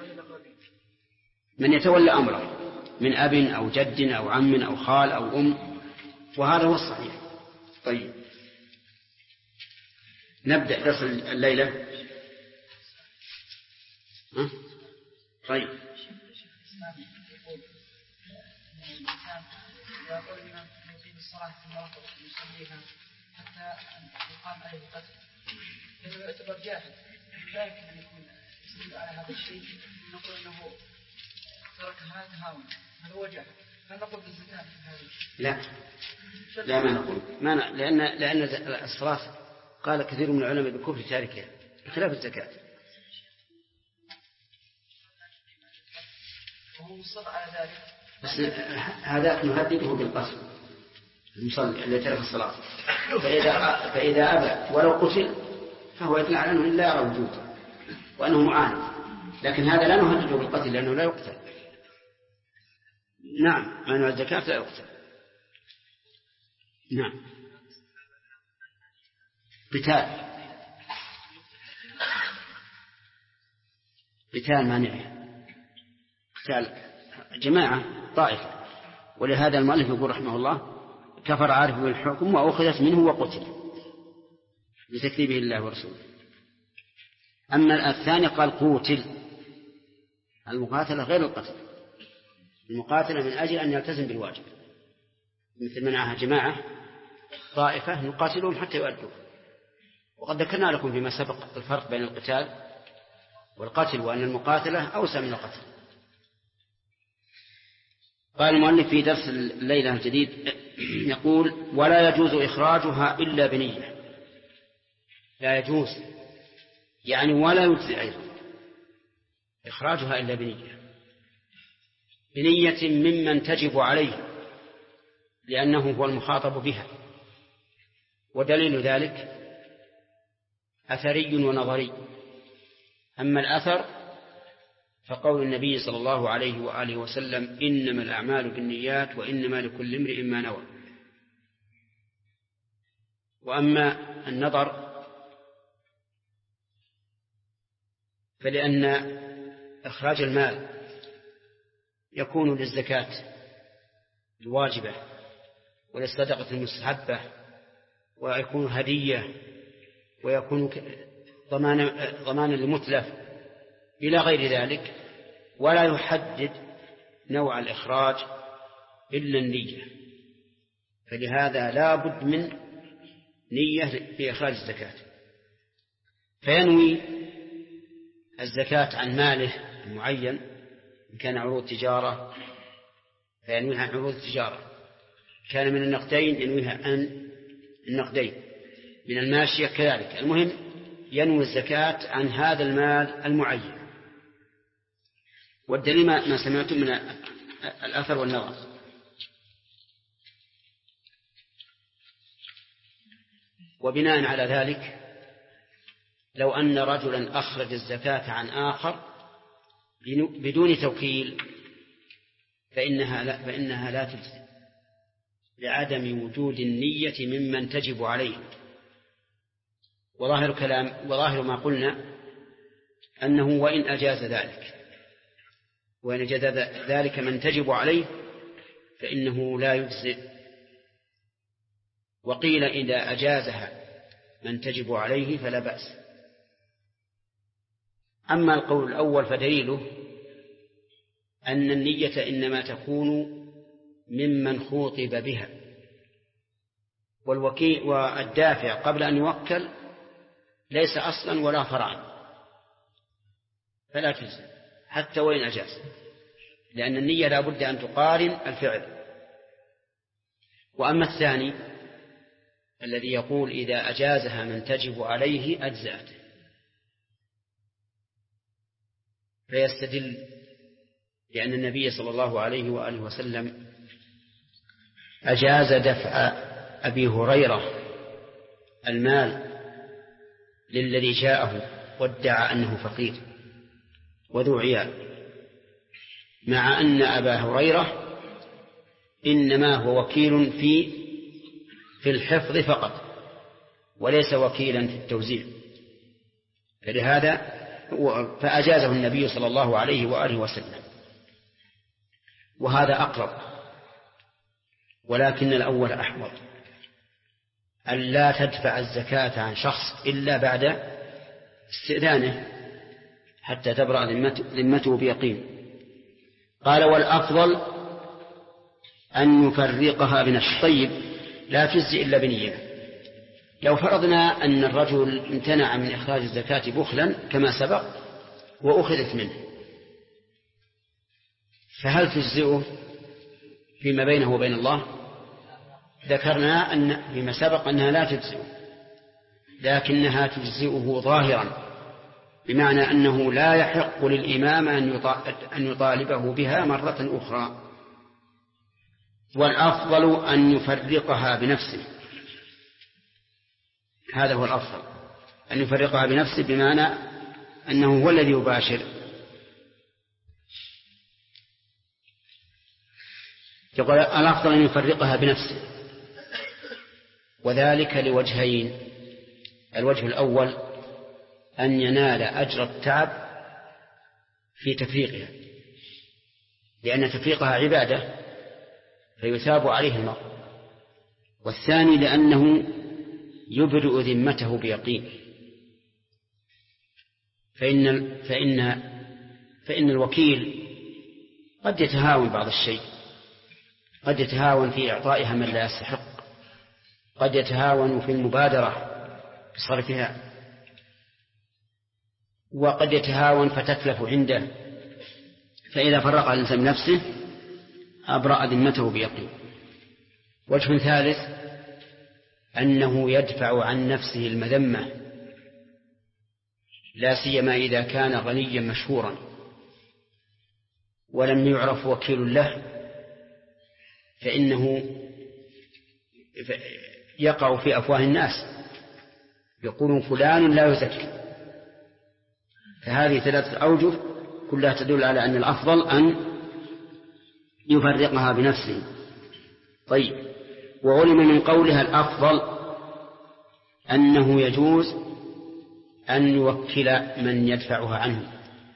من يتولى أمره من أب أو جد أو عم أو خال أو أم، وهذا هو الصحيح. طيب نبدأ درس الليلة. طيب ويقول الإمام يقيم الصلاة في المرافق يصليها حتى يقام عليه القتل، فإنه يعتبر جاهل، لا يمكن أن يكون يستدل على هذا الشيء ونقول أنه تركها تهاون، هذا هو جاهل. هل نقول بالزكاة في هذا؟ لا ما نقول لأن الصلاة قال كثير من العلماء بكفر تاركها بخلاف الزكاة. وهو مصر على ذلك، بس هذا نهدده بالقتل المصلي الذي ترك الصلاة، فإذا أبى ولو قتل فهو يدل على أنه لا يرى وجوده وأنه معاند، لكن هذا لا نهدده بالقتل لأنه لا يقتل. نعم مانع الزكاة لا يقتل. نعم قتال مانعه، قتال جماعة طائفة، ولهذا المؤلف يقول رحمه الله كفر عارف بالحكم وأخذت منه وقتل لتكذيبه الله ورسوله. أما الثاني قال قوتل، المقاتلة غير القتل، المقاتلة من أجل أن يلتزم بالواجب، مثل منعها جماعة طائفة نقاتلهم حتى يؤدوا. وقد ذكرنا لكم فيما سبق الفرق بين القتال والقتل، وأن المقاتلة أوسع من القتل. قال المؤلف في درس الليلة الجديد يقول ولا يجوز إخراجها إلا بنية. لا يجوز يعني ولا يجزي أيضا إخراجها إلا بنية ممن تجب عليه، لأنه هو المخاطب بها. ودليل ذلك أثري ونظري. أما الأثر فقول النبي صلى الله عليه وآله وسلم إنما الأعمال بالنيات وإنما لكل امرئ ما نوى. وأما النظر فلأن إخراج المال يكون للزكاة الواجبة وللصدقة المستحبة، ويكون هدية، ويكون ضمانا للمتلف إلى غير ذلك، ولا يحدد نوع الإخراج إلا النية. فلهذا لا بد من نية في إخراج الزكاة، فينوي الزكاة عن ماله المعين، إن كان عروض تجارة فينويها عن عروض التجارة، كان من النقدين ينويها عن النقدين، من الماشية كذلك. المهم ينوي الزكاة عن هذا المال المعين. والدليل ما سمعتم من الأثر والنظر. وبناء على ذلك لو أن رجلا أخرج الزكاة عن آخر بدون توكيل فإنها لا تجزي، لعدم وجود النية ممن تجب عليه. وظاهر ما قلنا أنه وإن أجاز ذلك من تجب عليه فإنه لا يجزئ. وقيل إذا أجازها من تجب عليه فلا بأس. أما القول الأول فدليله أن النية إنما تكون ممن خوطب بها، والدافع قبل أن يوكل ليس أصلا ولا فرعا، فلا تجزي حتى وإن أجاز، لأن النية لا بد أن تقارن الفعل. وأما الثاني الذي يقول إذا أجازها من تجب عليه أجزأته، فيستدل لأن النبي صلى الله عليه وآله وسلم أجاز دفع أبي هريرة المال للذي جاءه وادعى أنه فقير وذو عيال، مع أن أبا هريرة إنما هو وكيل في الحفظ فقط وليس وكيلا في التوزيع. فلهذا فأجازه النبي صلى الله عليه وآله وسلم، وهذا أقرب. ولكن الأول أحوط، أن لا تدفع الزكاة عن شخص إلا بعد استئذانه حتى تبرأ ذمته بيقين. قال والأفضل أن يفرقها بنفسه. طيب، لا تجزي إلا بنية. لو فرضنا أن الرجل امتنع من إخراج الزكاة بخلا كما سبق وأخذت منه، فهل تجزئه فيما بينه وبين الله؟ ذكرنا أن فيما سبق أنها لا تجزئه، لكنها تجزئه ظاهرا، بمعنى أنه لا يحق للإمام أن يطالبه بها مرة أخرى. والأفضل أن يفرقها بنفسه، هذا هو الأفضل، أن يفرقها بنفسه، بمعنى أنه هو الذي يباشر. يقول الأفضل أن يفرقها بنفسه، وذلك لوجهين. الوجه الأول أن ينال أجر التعب في تفريقها، لأن تفريقها عبادة فيثاب عليه المرء. والثاني لأنه يبرئ ذمته بيقين، فإن الوكيل قد يتهاون بعض الشيء، قد يتهاون في إعطائها من لا يستحق، قد يتهاون في المبادرة بصرفها، وقد يتهاون فتتلف عنده. فإذا فرق الإنسان نفسه أبرأ ذمته بيقين. وجه ثالث أنه يدفع عن نفسه المذمة، لا سيما إذا كان غنيا مشهورا ولم يعرف وكيل له، فإنه يقع في أفواه الناس، يقولون فلان لا يزكي. فهذه ثلاثة أوجه كلها تدل على أن الأفضل أن يفرقها بنفسه. طيب، وعلم من قولها الأفضل أنه يجوز أن يوكل من يدفعها عنه،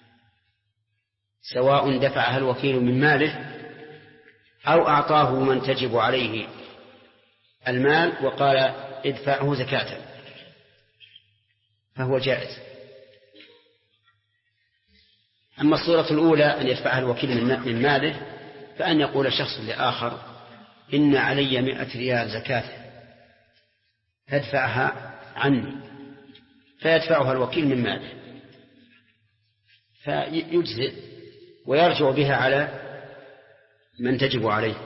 سواء دفعها الوكيل من ماله أو أعطاه من تجب عليه المال وقال ادفعه زكاة، فهو جائز. أما الصورة الأولى أن يدفعها الوكيل من ماله، فأن يقول شخص لآخر إن علي 100 ريال زكاة فادفعها عني، فيدفعها الوكيل من ماله، فيجزئ ويرجع بها على من تجب عليه.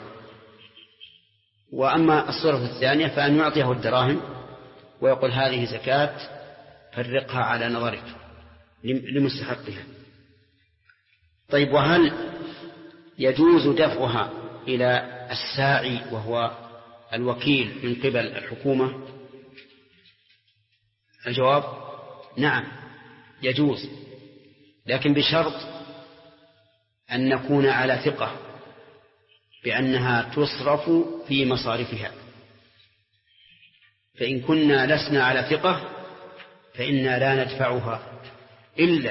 وأما الصورة الثانية فأن يعطيه الدراهم ويقول هذه زكاة فرقها على نظرك لمستحقها. طيب، وهل يجوز دفعها إلى الساعي وهو الوكيل من قبل الحكومة؟ الجواب نعم يجوز، لكن بشرط أن نكون على ثقة بأنها تصرف في مصارفها. فإن كنا لسنا على ثقة فإنا لا ندفعها إلا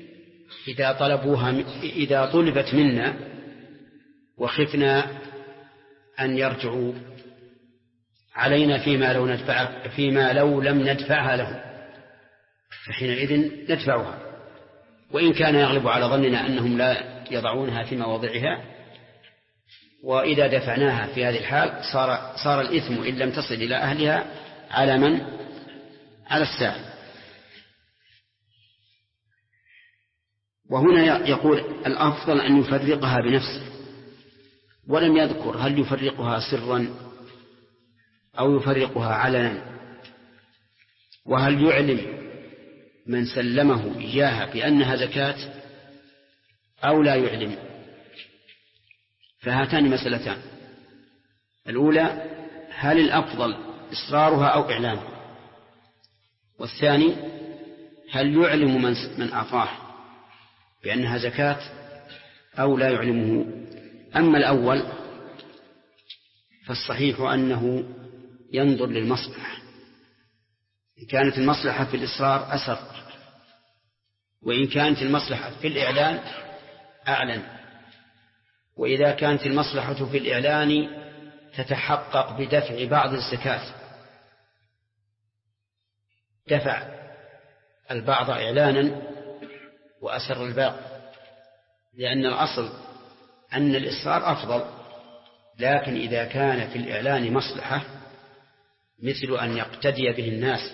إذا طلبت منا وخفنا أن يرجعوا علينا فيما لو لم ندفعها لهم، فحينئذ ندفعها. وإن كان يغلب على ظننا أنهم لا يضعونها في مواضعها، وإذا دفعناها في هذه الحال صار الإثم إن لم تصل إلى أهلها على من؟ على الساعي. وهنا يقول الأفضل أن يفرقها بنفسه، ولم يذكر هل يفرقها سرا أو يفرقها علنا، وهل يعلم من سلمه إياها بأنها زكاة أو لا يعلم. فهاتان مسألتان: الأولى هل الأفضل إصرارها أو إعلانها، والثاني هل يعلم من أعطاه بأنها زكاة أو لا يعلمه. أما الأول فالصحيح أنه ينظر للمصلحة، إن كانت المصلحة في الإصرار أسر وإن كانت المصلحة في الإعلان أعلن. وإذا كانت المصلحة في الإعلان تتحقق بدفع بعض الزكاة دفع البعض إعلانا وأسر الباقي، لأن الأصل أن الإسرار أفضل. لكن إذا كان في الإعلان مصلحة مثل أن يقتدي به الناس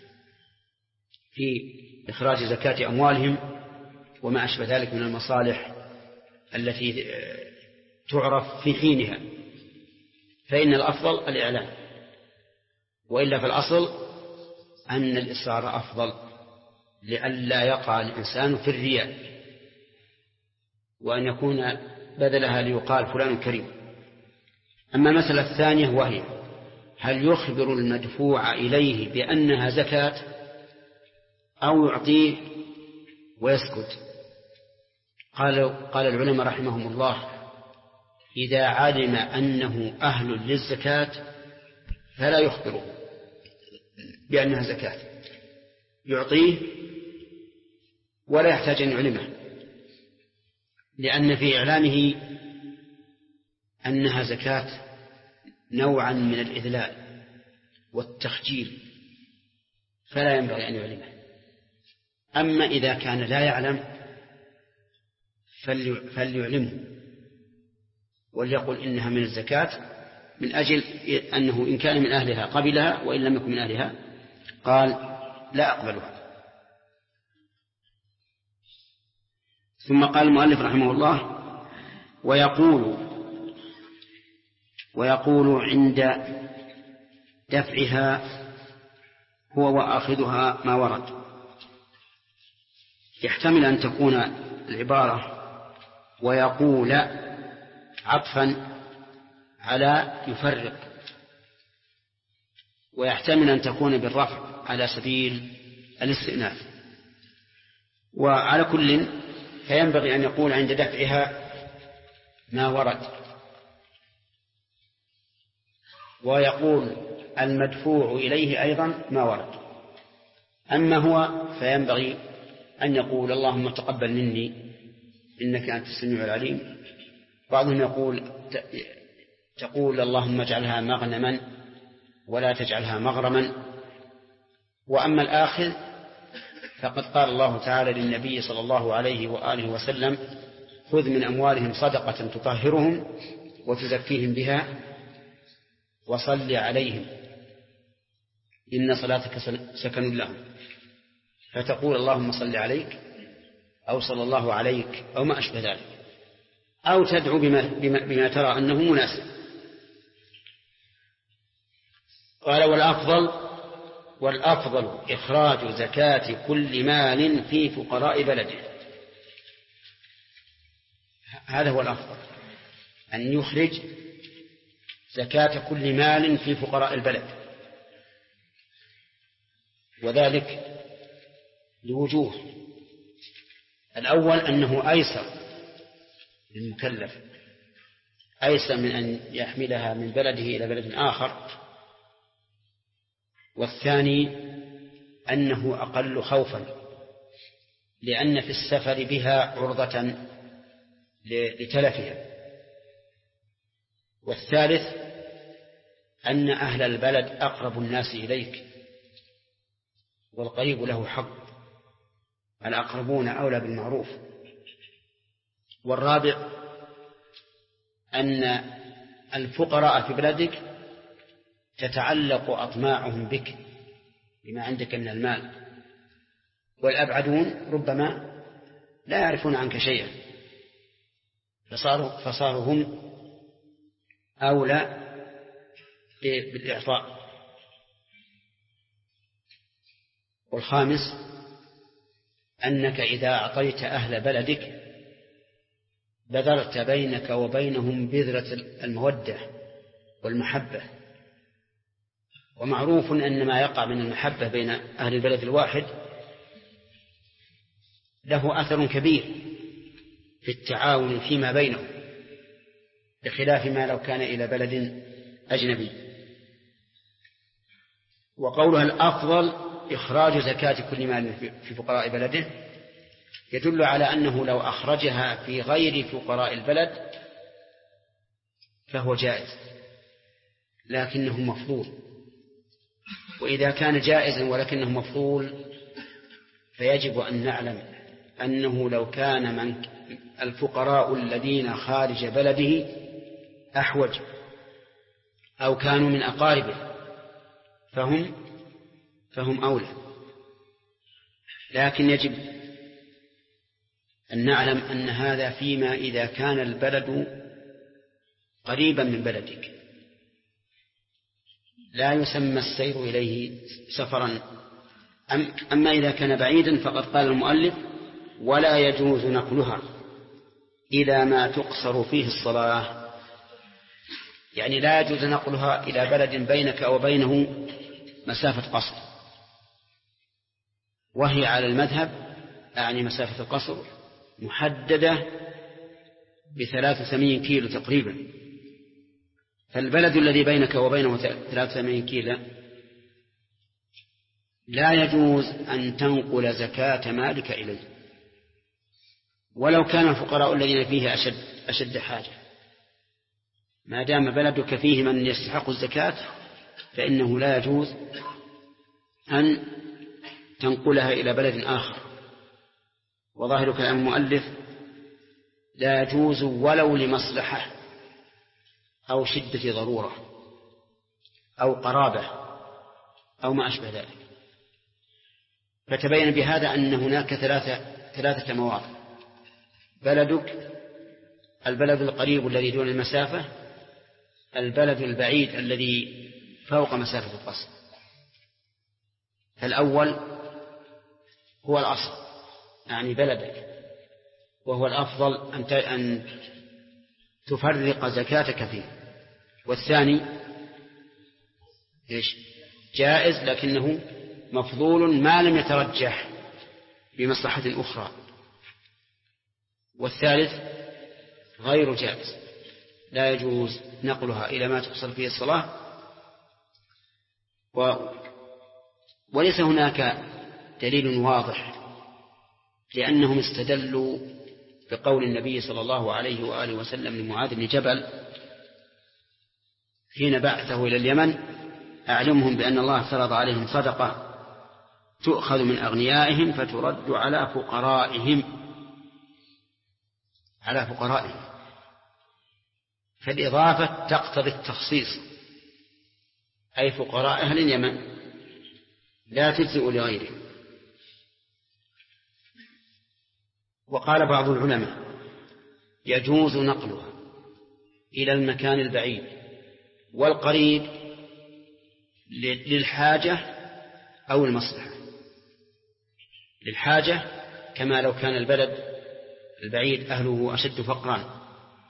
في إخراج زكاة أموالهم وما أشبه ذلك من المصالح التي تعرف في حينها، فإن الأفضل الإعلان، وإلا في الأصل أن الإسرار أفضل لئلا يقع الإنسان في الرياء، وأن يكون بدلها ليقال فلان كريم. أما المسألة الثانية وهي هل يخبر المدفوع إليه بأنها زكاة أو يعطيه ويسكت؟ قال العلماء رحمهم الله إذا علم أنه أهل للزكاة فلا يخبره بأنها زكاة، يعطيه ولا يحتاج أن يعلمه، لأن في إعلامه أنها زكاة نوعا من الإذلال والتخجيل، فلا ينبغي أن يعلمه. أما إذا كان لا يعلم فليعلمه وليقل إنها من الزكاة، من أجل أنه إن كان من أهلها قبلها، وإن لم يكن من أهلها قال لا أقبلها. ثم قال المؤلف رحمه الله ويقول عند دفعها هو وآخذها ما ورد. يحتمل أن تكون العبارة ويقول عطفا على يفرق، ويحتمل أن تكون بالرفع على سبيل الاستئناف. وعلى كل فينبغي أن يقول عند دفعها ما ورد، ويقول المدفوع إليه أيضا ما ورد. أما هو فينبغي أن يقول اللهم تقبل مني إنك أنت السميع العليم. بعضهم تقول اللهم اجعلها مغنما ولا تجعلها مغرما. وأما الآخذ فقد قال الله تعالى للنبي صلى الله عليه وآله وسلم خذ من أموالهم صدقة تطهرهم وتزكيهم بها وصل عليهم إن صلاتك سكن لهم. فتقول اللهم صل عليك أو صلى الله عليك أو ما أشبه ذلك، أو تدعو بما ترى أنه مناسب. قال والأفضل إخراج زكاة كل مال في فقراء بلده. هذا هو الأفضل، أن يخرج زكاة كل مال في فقراء البلد، وذلك لوجوه. الأول أنه أيسر للمكلف، أيسر من أن يحملها من بلده إلى بلد آخر. والثاني أنه أقل خوفا، لأن في السفر بها عرضة لتلفها. والثالث أن أهل البلد أقرب الناس إليك، والقريب له حق، الأقربون أولى بالمعروف. والرابع أن الفقراء في بلدك تتعلق أطماعهم بك بما عندك من المال، والأبعدون ربما لا يعرفون عنك شيئا، فصاروا هم أولى بالإعطاء. والخامس أنك إذا أعطيت أهل بلدك بذرت بينك وبينهم بذرة المودة والمحبة. ومعروف أن ما يقع من المحبة بين أهل البلد الواحد له أثر كبير في التعاون فيما بينهم، بخلاف ما لو كان إلى بلد أجنبي. وقولها الأفضل إخراج زكاة كل مال في فقراء بلده يدل على أنه لو أخرجها في غير فقراء البلد فهو جائز، لكنه مفضول. وإذا كان جائزا ولكنه مفضول فيجب أن نعلم أنه لو كان من الفقراء الذين خارج بلده أحوج أو كانوا من أقاربه فهم أولى. لكن يجب أن نعلم أن هذا فيما إذا كان البلد قريبا من بلدك، لا يسمى السير إليه سفرا. أما إذا كان بعيدا فقد قال المؤلف ولا يجوز نقلها إلى ما تقصر فيه الصلاة، يعني لا يجوز نقلها إلى بلد بينك وبينه مسافة قصر، وهي على المذهب أعني مسافة القصر محددة ب83 كيلو تقريبا. فالبلد الذي بينك وبينه 83 كيلو لا يجوز أن تنقل زكاة مالك إليه، ولو كان الفقراء الذين فيه أشد حاجة. ما دام بلدك فيه من يستحق الزكاة فإنه لا يجوز أن تنقلها إلى بلد آخر. وظاهر كلام المؤلف لا يجوز ولو لمصلحة أو شدة ضرورة أو قرابة أو ما أشبه ذلك. فتبين بهذا أن هناك ثلاثة مواضع: بلدك، البلد القريب الذي دون المسافة، البلد البعيد الذي فوق مسافة القصر. فالأول هو الأصل يعني بلدك، وهو الأفضل أن تفرق زكاتك فيه. والثاني جائز لكنه مفضول ما لم يترجح بمصلحة أخرى. والثالث غير جائز، لا يجوز نقلها إلى ما تقصر فيه الصلاة. وليس هناك دليل واضح، لأنهم استدلوا بقول النبي صلى الله عليه وآله وسلم لمعاذ بن جبل حين بعثه إلى اليمن: أعلمهم بأن الله فرض عليهم صدقة تؤخذ من أغنيائهم فترد على فقرائهم. فالإضافة تقتضي التخصيص، أي فقراء أهل اليمن لا تجزئ لغيره. وقال بعض العلماء يجوز نقلها إلى المكان البعيد والقريب للحاجة أو المصلحة. للحاجة كما لو كان البلد البعيد أهله أشد فقرا،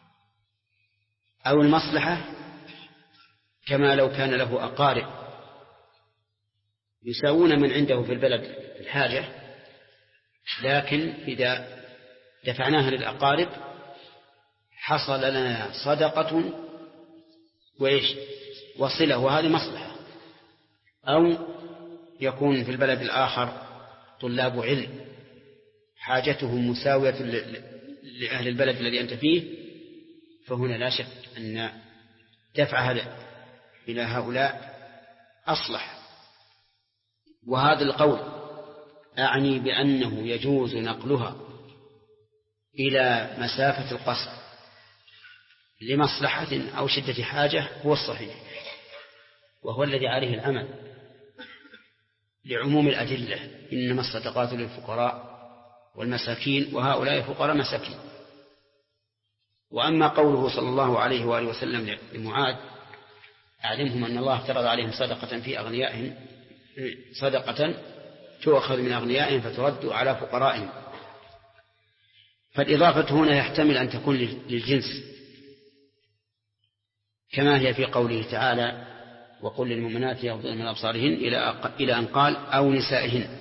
أو المصلحة كما لو كان له أقارب يساوون من عنده في البلد الحاجة، لكن إذا دفعناها للأقارب حصل لنا صدقة وصلة، وهذه مصلحة. أو يكون في البلد الآخر طلاب علم حاجتهم مساوية لأهل البلد الذي أنت فيه، فهنا لا شك أن دفعها إلى هؤلاء أصلح. وهذا القول أعني بأنه يجوز نقلها إلى مسافة القصر لمصلحة أو شدة حاجة هو الصحيح، وهو الذي عليه العمل لعموم الأدلة: إنما الصدقات للفقراء والمساكين، وهؤلاء فقراء مساكين. وأما قوله صلى الله عليه وآله وسلم لمعاذ: أعلمهم أن الله افترض عليهم صدقة في أغنيائهم، صدقة تؤخذ من أغنيائهم فترد على فقرائهم. فالإضافة هنا يحتمل أن تكون للجنس، كما هي في قوله تعالى: وقل للمؤمنات يغضضن من أبصارهن إلى أن قال: أو نسائهن.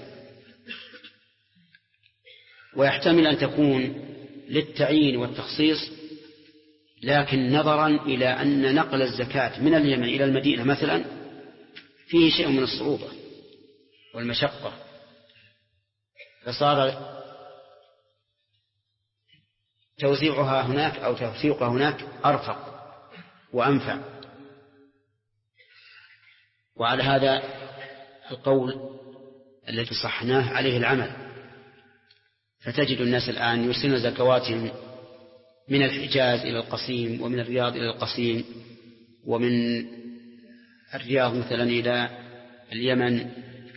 ويحتمل أن تكون للتعيين والتخصيص، لكن نظرا إلى أن نقل الزكاة من اليمن إلى المدينة مثلا فيه شيء من الصعوبة والمشقة، فصار توزيعها هناك أو تفريقها هناك أرفق وأنفع. وعلى هذا القول الذي صحناه عليه العمل، فتجد الناس الآن يرسلون زكواتهم من الحجاز إلى القصيم، ومن الرياض إلى القصيم، ومن الرياض مثلا إلى اليمن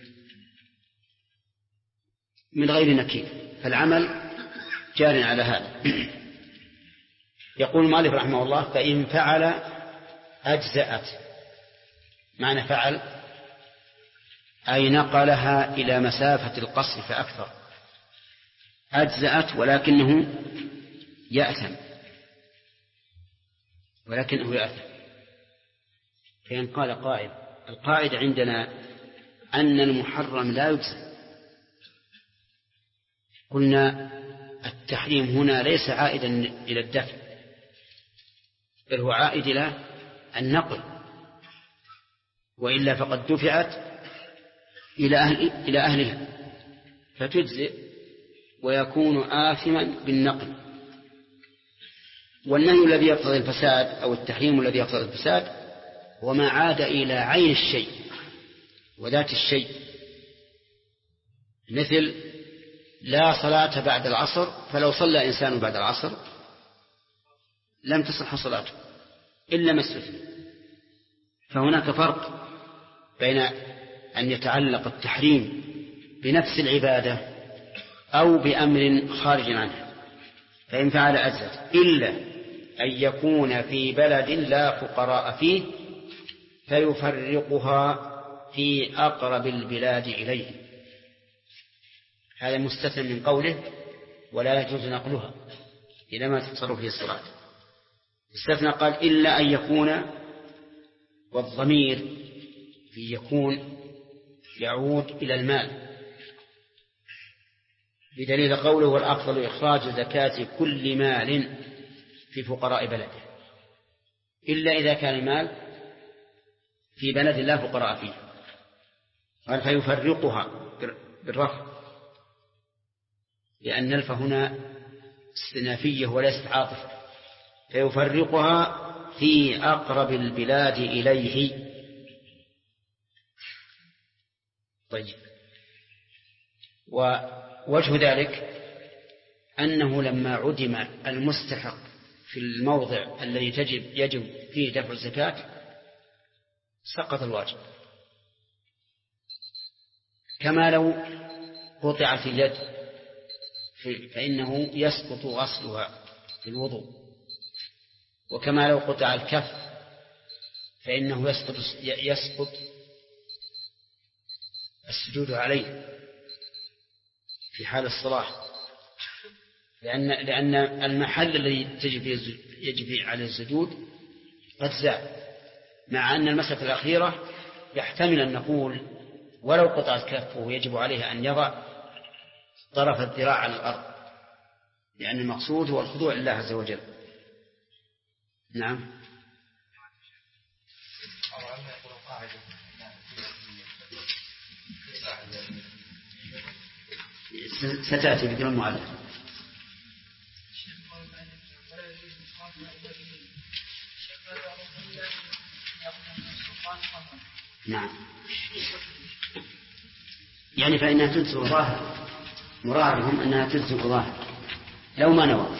من غير نكير، فالعمل جار على هذا. يقول مالك رحمه الله: فإن فعل أجزأت. معنى فعل أي نقلها إلى مسافة القصر فأكثر. أجزأت ولكنه يأثم، فإن قال قائل: القاعدة عندنا أن المحرم لا يجزى. قلنا التحريم هنا ليس عائدا إلى الدفع، بل هو عائد إلى النقل، وإلا فقد دفعت إلى أهلها فتجزئ ويكون آثما بالنقل. والنهي الذي يقتضي الفساد أو التحريم الذي يقتضي الفساد وما عاد إلى عين الشيء وذات الشيء، مثل لا صلاة بعد العصر، فلو صلى إنسان بعد العصر لم تصح صلاته إلا ما استثنى. فهناك فرق بين أن يتعلق التحريم بنفس العبادة أو بأمر خارج عنها. فإن فعل أجزت إلا أن يكون في بلد لا فقراء فيه فيفرقها في أقرب البلاد إليه. هذا مستثنى من قوله ولا يجوز نقلها إلى ما تتصرف فيه الصلاة. استثنى قال إلا أن يكون، والضمير في يكون يعود إلى المال، بدليل قوله والأفضل إخراج زكاة كل مال في فقراء بلده، إلا إذا كان المال في بلد لا فقراء فيه. قال فيفرقها بالرفع، لأن الف هنا استنافية وليست عاطفة. فيفرقها في أقرب البلاد إليه. طيب، ووجه ذلك أنه لما عدم المستحق في الموضع الذي يجب فيه دفع الزكاة سقط الواجب، كما لو قطعت اليد فإنه يسقط غسلها في الوضوء، وكما لو قطع الكف فإنه يسقط السجود عليه في حال الصلاة، لأن المحل الذي يجب فيه عليه السجود قد زال، مع أن المسألة الأخيرة يحتمل أن نقول ولو قطعت كفه يجب عليه أن يضع طرف الذراع على الأرض، لأن المقصود هو الخضوع لله عز وجل. نعم. ستأتي بكل المعلم. نعم، يعني فإنها تجزئ ظاهر، مرادهم أنها تجزئ ظاهر لو ما نوى.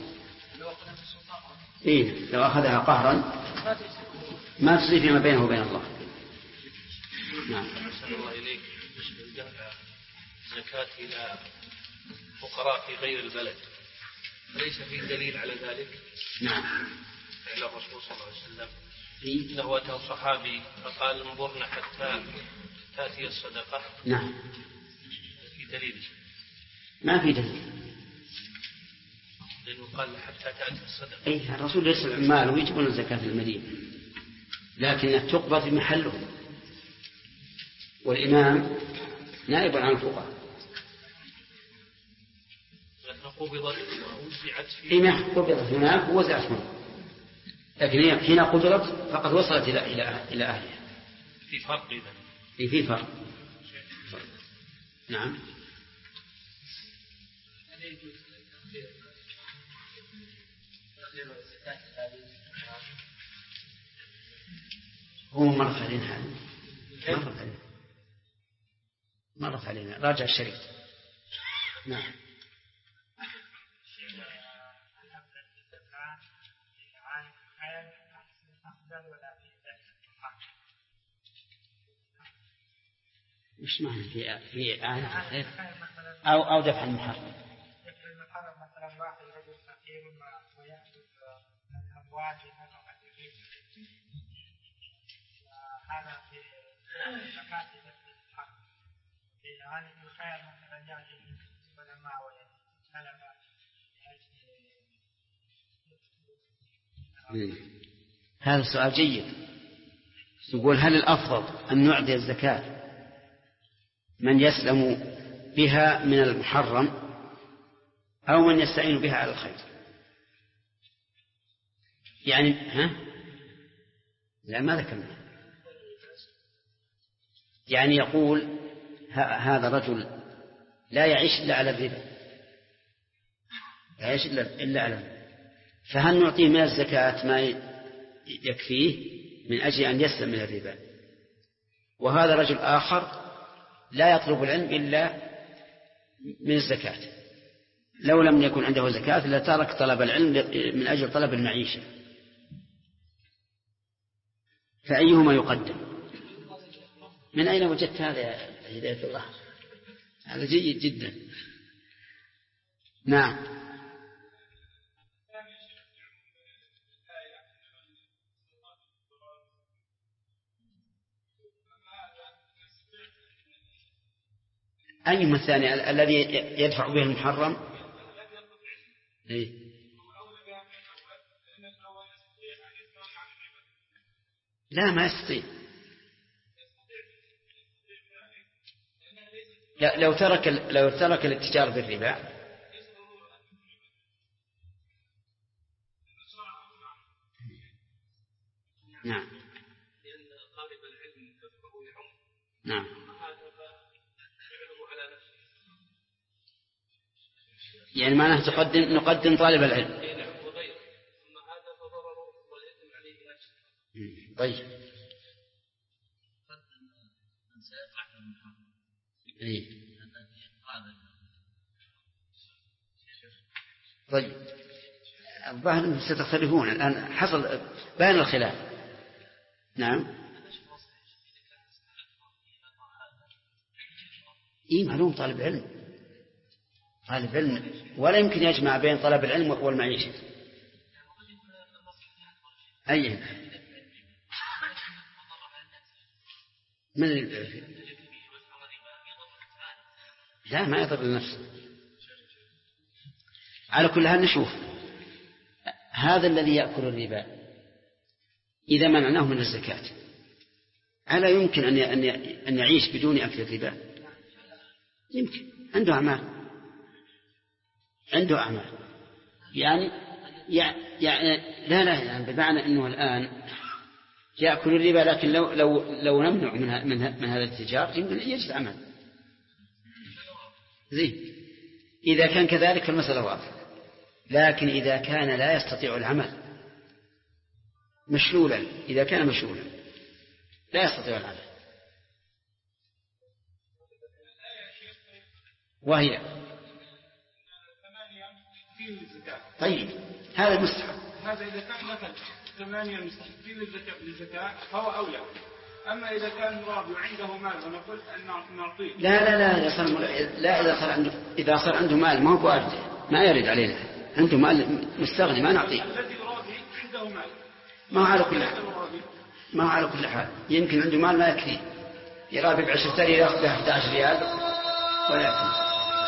لو أخذها قهرا ما تجزي فيما بينه وبين الله. نعم. أحسن الله إليك. دفع زكاة إلى فقراء في غير البلد ليس فيه دليل على ذلك؟ نعم. فعل الرسول صلى الله عليه وسلم إنه أتى صحابي فقال انظرنا حتى تأتي الصدقة. نعم. في دليل؟ ما في دليل، لأنه قال حتى تأتي الصدقة. الرسول يرسل عمال ويجبون الزكاة في المدينة، لكنها تقبض في محله، والإمام نائب عن الفقهاء. قبضت ووزعت فيما قبضت هناك ووزعت هنا، لكن حين قبضت فقد وصلت إلى أهلها. في فرق إذن. في فرق. نعم. هو مرت علينا هذه مرت علينا راجع الشريط. نعم. مش معنى في آية الخير أو دفع المحرم. دفع المحرم مثلا واحد رجل فقير ويأخذ من أموال هذا في زكاة المحرم. في هذه الخير مثلا يأتي العلماء ويتكلم هذا سؤال جيد. يقول هل الأفضل أن نعطي الزكاة من يسلم بها من المحرم أو من يستعين بها على الخير؟ يعني لا ما ذكرنا. يعني يقول هذا رجل لا يعيش إلا على الربا، لا يعيش إلا على الربا، فهل نعطيه من الزكاة ما يكفيه من أجل أن يسلم من الربا؟ وهذا رجل آخر لا يطلب العلم إلا من الزكاة، لو لم يكن عنده زكاة لترك طلب العلم من أجل طلب المعيشة، فأيهما يقدم؟ من أين وجدت هذا يا هداية الله؟ هذا جيد جدا. نعم. أيهما الثاني الذي يدفع به المحرم؟ لا ما يستطيع. لو ترك الاتجار بالربا نعم نعم يعني معناه نقدم طالب العلم. طيب طيب الظاهر ستختلفون الآن، حصل بين الخلاف. نعم معلوم طالب علم ولا يمكن يجمع بين طلب العلم والمعيشة. أي من لا ما يضر لنفسه. على كل حال نشوف هذا الذي يأكل الربا إذا منعناه من الزكاة ألا يمكن أن يعيش بدون أكل الربا؟ يمكن. عنده أعمال يعني لا يعني بمعنى أنه الآن يأكل الربا، لكن لو نمنع من هذا التجار يمكن أن يجد عمل زين. إذا كان كذلك المسألة واضحة، لكن إذا كان لا يستطيع العمل مشلولا، إذا كان مشلولا لا يستطيع العمل وهي طيب هذا مستحب. هذا إذا كان مثلا 8 مستحقين للزكاة فهو أولى. أما إذا كان راضي وعنده مال ونقول أن نعطيه إذا صار عنده مال ما هو واجد، ما يرد علينا، عنده مال مستغني ما نعطيه. الذي راضي عنده مال ما هو على كل حال يمكن عنده مال ما يكفي، يرابي ب10 ريال يأخذ 11 ريال ولا يكفي.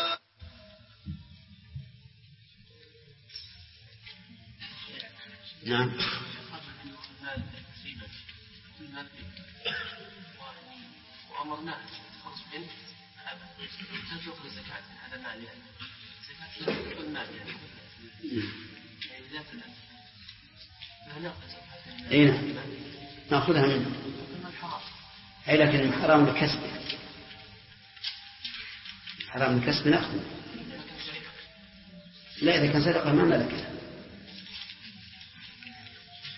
نعم وأمرناه خرج بنت هل تأخذ زكاة هذا المال يعني زكاة لا المال يعني نأخذها منه أي لكن حرام بكسبه، حرام بكسب نأخذ. لا إذا كان سرقة ما ملكه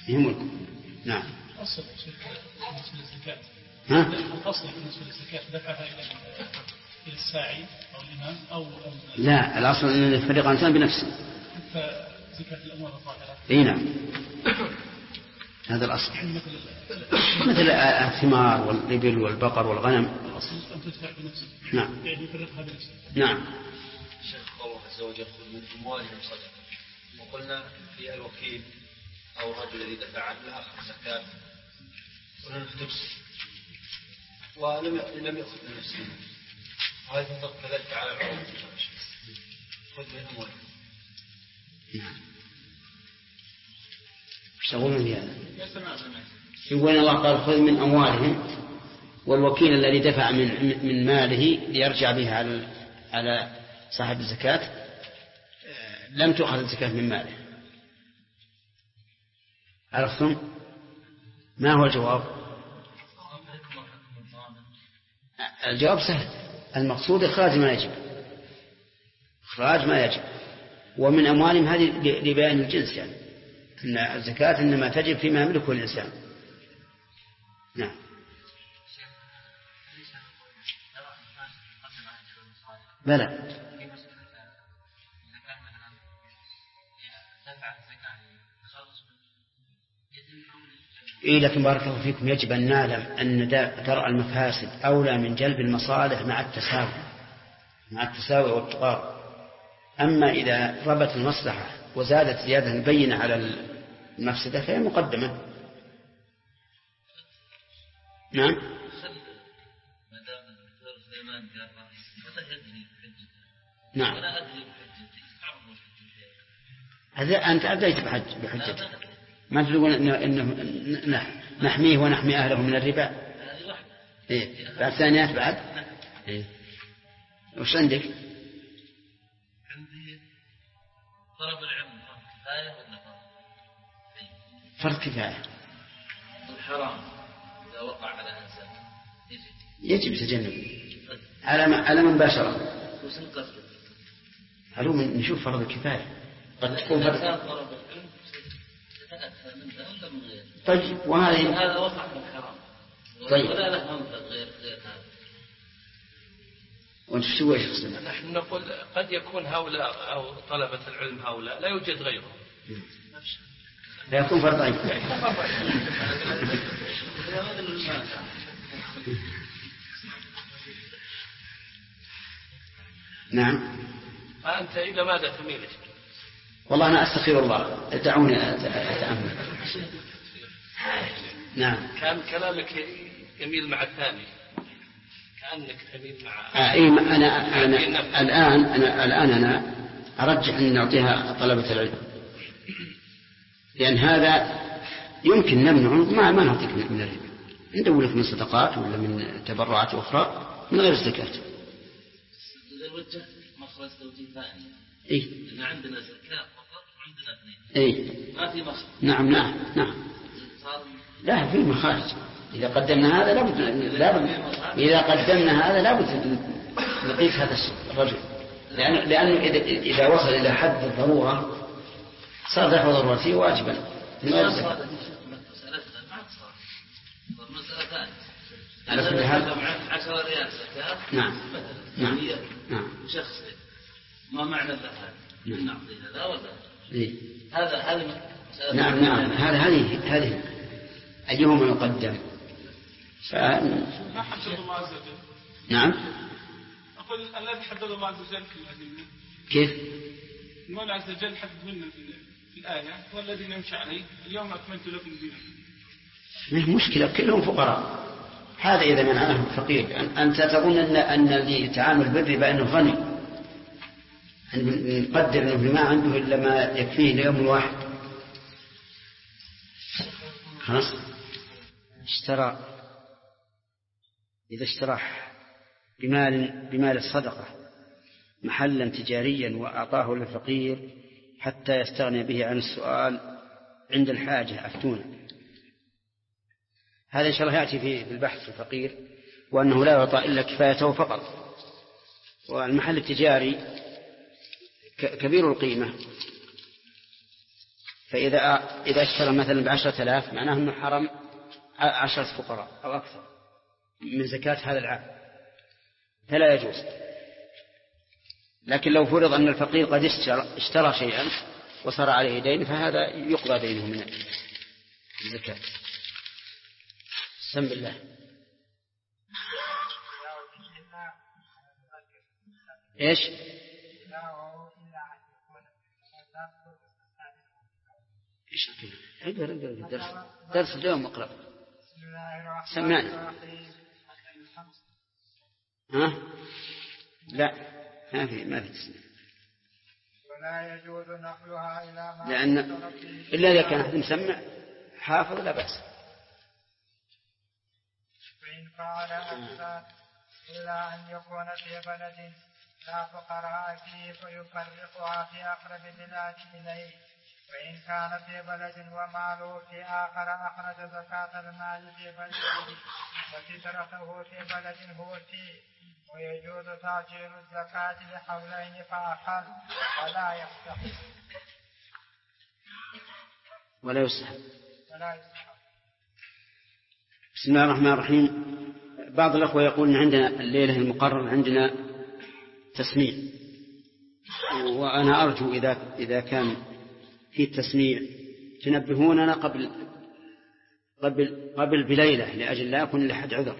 يهمكم. نعم. الأصل بالنسبة للزكاة. الأصل بالنسبة للزكاة دفعها إلى الساعي أو الإمام أو لا، الأصل أن يفرق الإنسان بنفسه. فزكاة الأموال الظاهرة. إيه نعم. هذا الأصل. مثل الثمار والإبل والبقر والغنم. الأصل أن تدفع بنفسه. نعم. يعني يفرقها بنفسه. نعم. شيخ الله عز وجل يقول من أموالهم صدقة، وقلنا في الوكيل أو الرجل الذي دفع عن الآخر زكاة ولم يحتبسه ولم يأخذ من نفسه، وهذا يطلق كذلك على العروض خذ من أموالهم. نعم. ايش تقولون في هذا؟ يقول الله قال خذ من أموالهم، والوكيل الذي دفع من ماله ليرجع به على صاحب الزكاة لم تؤخذ الزكاة من ماله. عرفتم؟ ما هو الجواب؟ الجواب سهل، المقصود إخراج ما يجب، إخراج ما يجب. ومن أموالهم هذه لبيان الجنس، يعني أن الزكاة إنما تجب فيما يملكه الإنسان. نعم. بلى. إيه، لكن بارك الله فيكم يجب أن نعلم أن درء المفاسد أولى من جلب المصالح مع التساوي والتقارب. أما إذا ربت المصلحة وزادت زيادة بينة على المفسدة فهي مقدمة. نعم. نعم. هذا أنت أديت بحجتك، ما تقول إنه نحميه ونحمي أهله من الربا. إيه بعد ثانيات بعد. إيه وش عندك؟ عندي طلب العلم كفاية ولا فرض كفاية. الحرام إذا وقع على إنسان يجب تجنبه على من باشره. وش القصد؟ هل نشوف فرض الكفاية قد تكون فرض. طيب هذا وقع في الحرام. طيب ولا له منفذ غير هذا. وانت شو ايش قصدك؟ نحن نقول قد يكون هؤلاء أو طلبة العلم هؤلاء لا يوجد غيرهم، لا يكون فرض كفاية. نعم. أنت إلى ماذا تميل؟ والله أنا أستخير الله، دعوني أتأمل. نعم. كان كلامك يميل مع الثاني، كأنك تميل مع أنا أرجح أن نعطيها طلبة العلم، لأن هذا يمكن نمنعه ما نعطيك من الربا، ندور لك من صدقات ولا من تبرعات أخرى من غير الزكاة. إذا وجهت مخرج توجيه ثاني. إيه. إن عندنا زكاة فقط وعندنا اثنين. إيه. ما في مخرج. نعم. لا في مخارج. إذا قدمنا هذا لابد إذا قدمنا هذا لابد نقيس هذا الرجل، لأنه إذا وصل إلى حد الضرورة صار دفع ضرورته واجبا من غير الزكاة. على كل حال 10 ريال زكاة. نعم. شخص ما معنى ذهب نعطي هذا ولا إيه؟ هذا نعم هذه أيهما يقدم؟ ما حدد الله عز وجل. نعم. أقول الذي حدد الله عز وجل في الأدلة. كيف؟ المولى عز وجل حدد لنا في الآية والذين يمشي عليه اليوم أكملت لكم دينكم. مشكلة كلهم فقراء. هذا إذا منعناه فقير. أنت تظن أن الذي يتعامل بالربا أنه غني، أن نقدر أنه ما عنده إلا ما يكفيه ليوم الواحد. خلاص. إذا اشترى بمال الصدقة محلا تجاريا وأعطاه للفقير حتى يستغني به عن السؤال عند الحاجة أفتونا. هذا إن شاء الله يأتي في البحث في الفقير، وأنه لا يعطى إلا كفايته فقط. والمحل التجاري كبير القيمة فإذا اشترى مثلا ب10,000 معناه أنه حرم 10 فقراء أو أكثر من زكاة هذا العام، فلا يجوز. لكن لو فرض أن الفقير قد اشترى شيئا وصار عليه دين فهذا يقضى دينه من الزكاة. سم بالله. إيش؟ إيش كذا؟ درس اليوم اقرأ. سمعنا. ها؟ لا ما في تسمع. ولا يجوز نقلها إلى ما لأن إلا إذا كان أحد مسمع حافظ لا بأس. فإن فعل أكثر إلا أن يكون في بلد لا فقراء فيه فيفرقها في أقرب البلاد إليه. وإن كان في بلد وماله في آخر أخرج زكاة المال في بلده وفطرته في بلد هو فيه. ويجوز تأجيل الزكاة لحولين فأقل ولا يستحق ولا يستحق. بسم الله الرحمن الرحيم. بعض الأخوة يقول إن عندنا الليلة المقرر عندنا تسميع، وأنا أرجو إذا كان في التسميع تنبهوننا قبل بليلة لأجل لا يكون لحد عذر.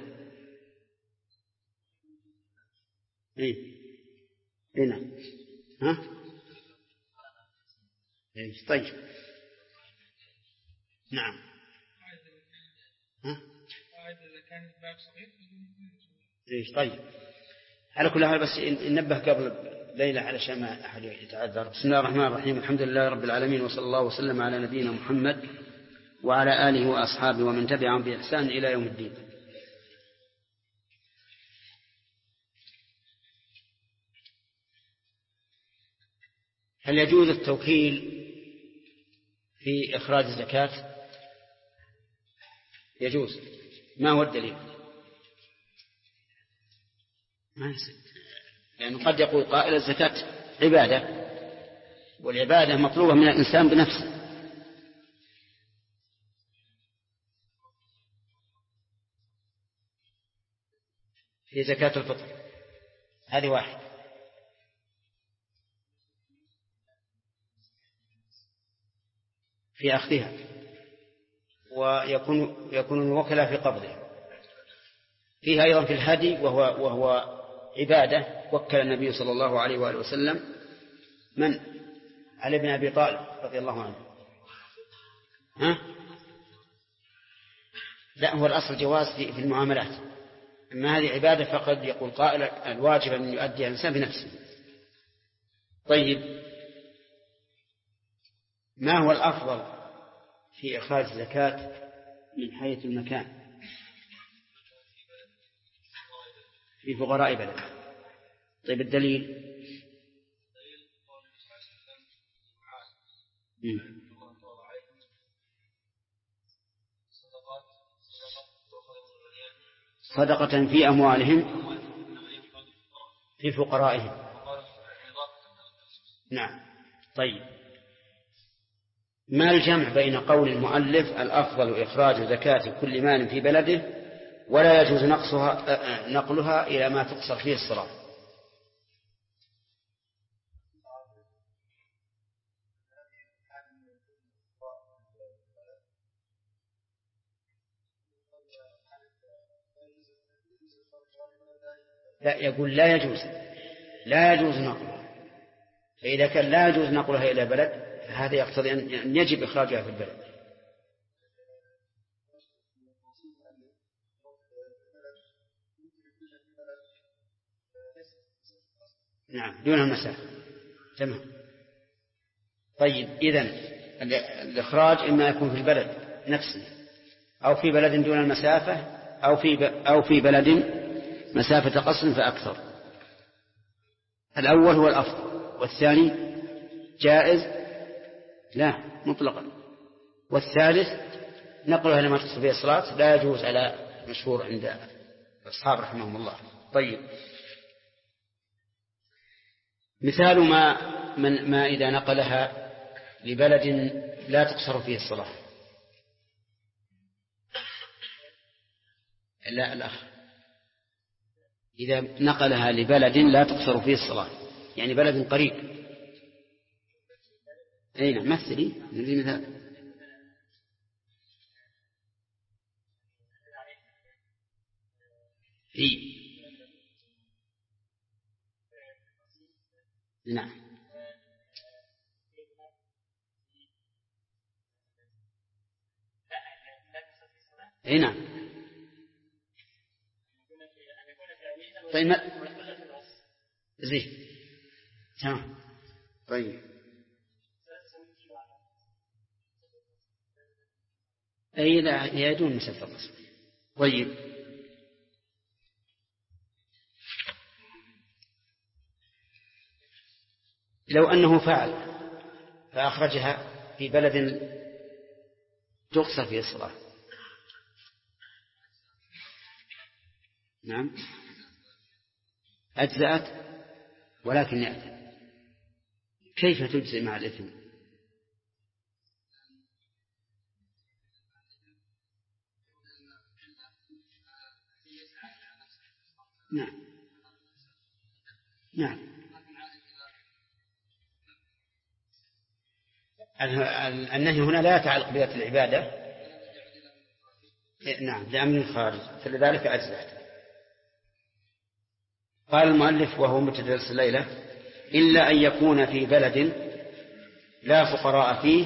هنا ها طيب نعم ها طيب على كل حال بس ننبه قبل ليلة علشان ما أحد يتعذر. بسم الله الرحمن الرحيم. الحمد لله رب العالمين، وصلى الله وسلم على نبينا محمد وعلى آله وأصحابه ومن تبعهم بإحسان إلى يوم الدين. هل يجوز التوكيل في إخراج الزكاة؟ يجوز. ما هو الدليل؟ ما يصير، لأنه قد يقول قائل الزكاة عبادة، والعبادة مطلوبة من الإنسان بنفسه. في زكاة الفطر هذه واحد. في أخذها، ويكون الوكلاء في قبضها. فيها أيضا في الهدي وهو عبادة. وكل النبي صلى الله عليه وآله وسلم من؟ علي بن أبي طالب رضي الله عنه. ها؟ لا، هو الأصل جواز في المعاملات، أما هذه عبادة فقد يقول قائل الواجب أن يؤدي الإنسان بنفسه. طيب، ما هو الأفضل في إخراج الزكاة من حيث المكان؟ في فقراء بلد. طيب الدليل؟ صدقة في أموالهم في فقرائهم. نعم. طيب، ما الجمع بين قول المؤلف الأفضل إخراج زكاة كل مال في بلده ولا يجوز نقلها إلى ما تقصر فيه الصلاة؟ لا، يقول لا يجوز نقلها. فإذا كان لا يجوز نقلها إلى بلد فهذا يقتضي أن يجب إخراجها في البلد. نعم، دون المسافة. تمام. طيب، إذن الإخراج إما يكون في البلد نفسه أو في بلد دون المسافة أو في بلد مسافة قصر فأكثر. الأول هو الأفضل، والثاني جائز لا مطلقا، والثالث نقلها لما تصل فيه الصلاة لا يجوز على مشهور عند أصحاب رحمهم الله. طيب، مثال ما إذا نقلها لبلد لا تقصر فيه الصلاة. لا، الأخ إذا نقلها لبلد لا تقصر فيه الصلاة، يعني بلد قريب. أين مثلي نريد مثال؟ نعم. أي نعم. طيب زين تمام. طيب أي لا يدون مسافة الرسم. طيب لو أنه فعل فأخرجها في بلد تقصر فيه الصلاة. نعم أجزأت ولكن يأثم. كيف تجزئ مع الإثم؟ نعم نعم. النهي هنا لا يتعلق بذات العبادة. نعم لأمن الخارج، فلذلك أجزأت. قال المؤلف وهو متدرس الليلة: إلا أن يكون في بلد لا فقراء فيه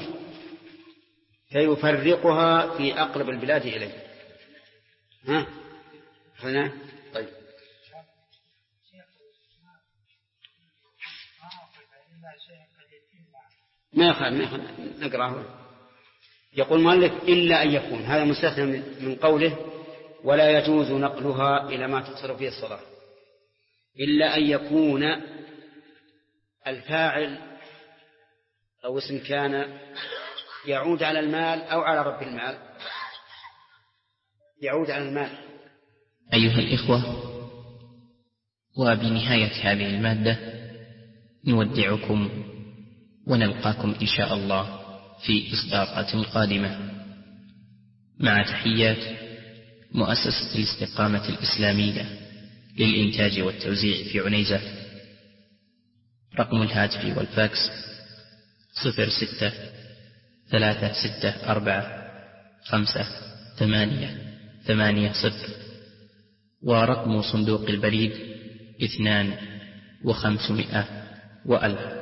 فيفرقها في أقرب البلاد إليه. ها هنا طيب ما يخال نقرأه. يقول المؤلف: إلا أن يكون، هذا مستثنى من قوله ولا يجوز نقلها إلى ما تقصر فيه الصلاة. إلا أن يكون الفاعل أو اسم كان يعود على المال أو على رب المال. يعود على المال. أيها الإخوة، وبنهاية هذه المادة نودعكم ونلقاكم إن شاء الله في إصدارات قادمة، مع تحيات مؤسسة الاستقامة الإسلامية للإنتاج والتوزيع في عنيزة. رقم الهاتف والفاكس 06-3645-5880، ورقم صندوق البريد 2500 و1000.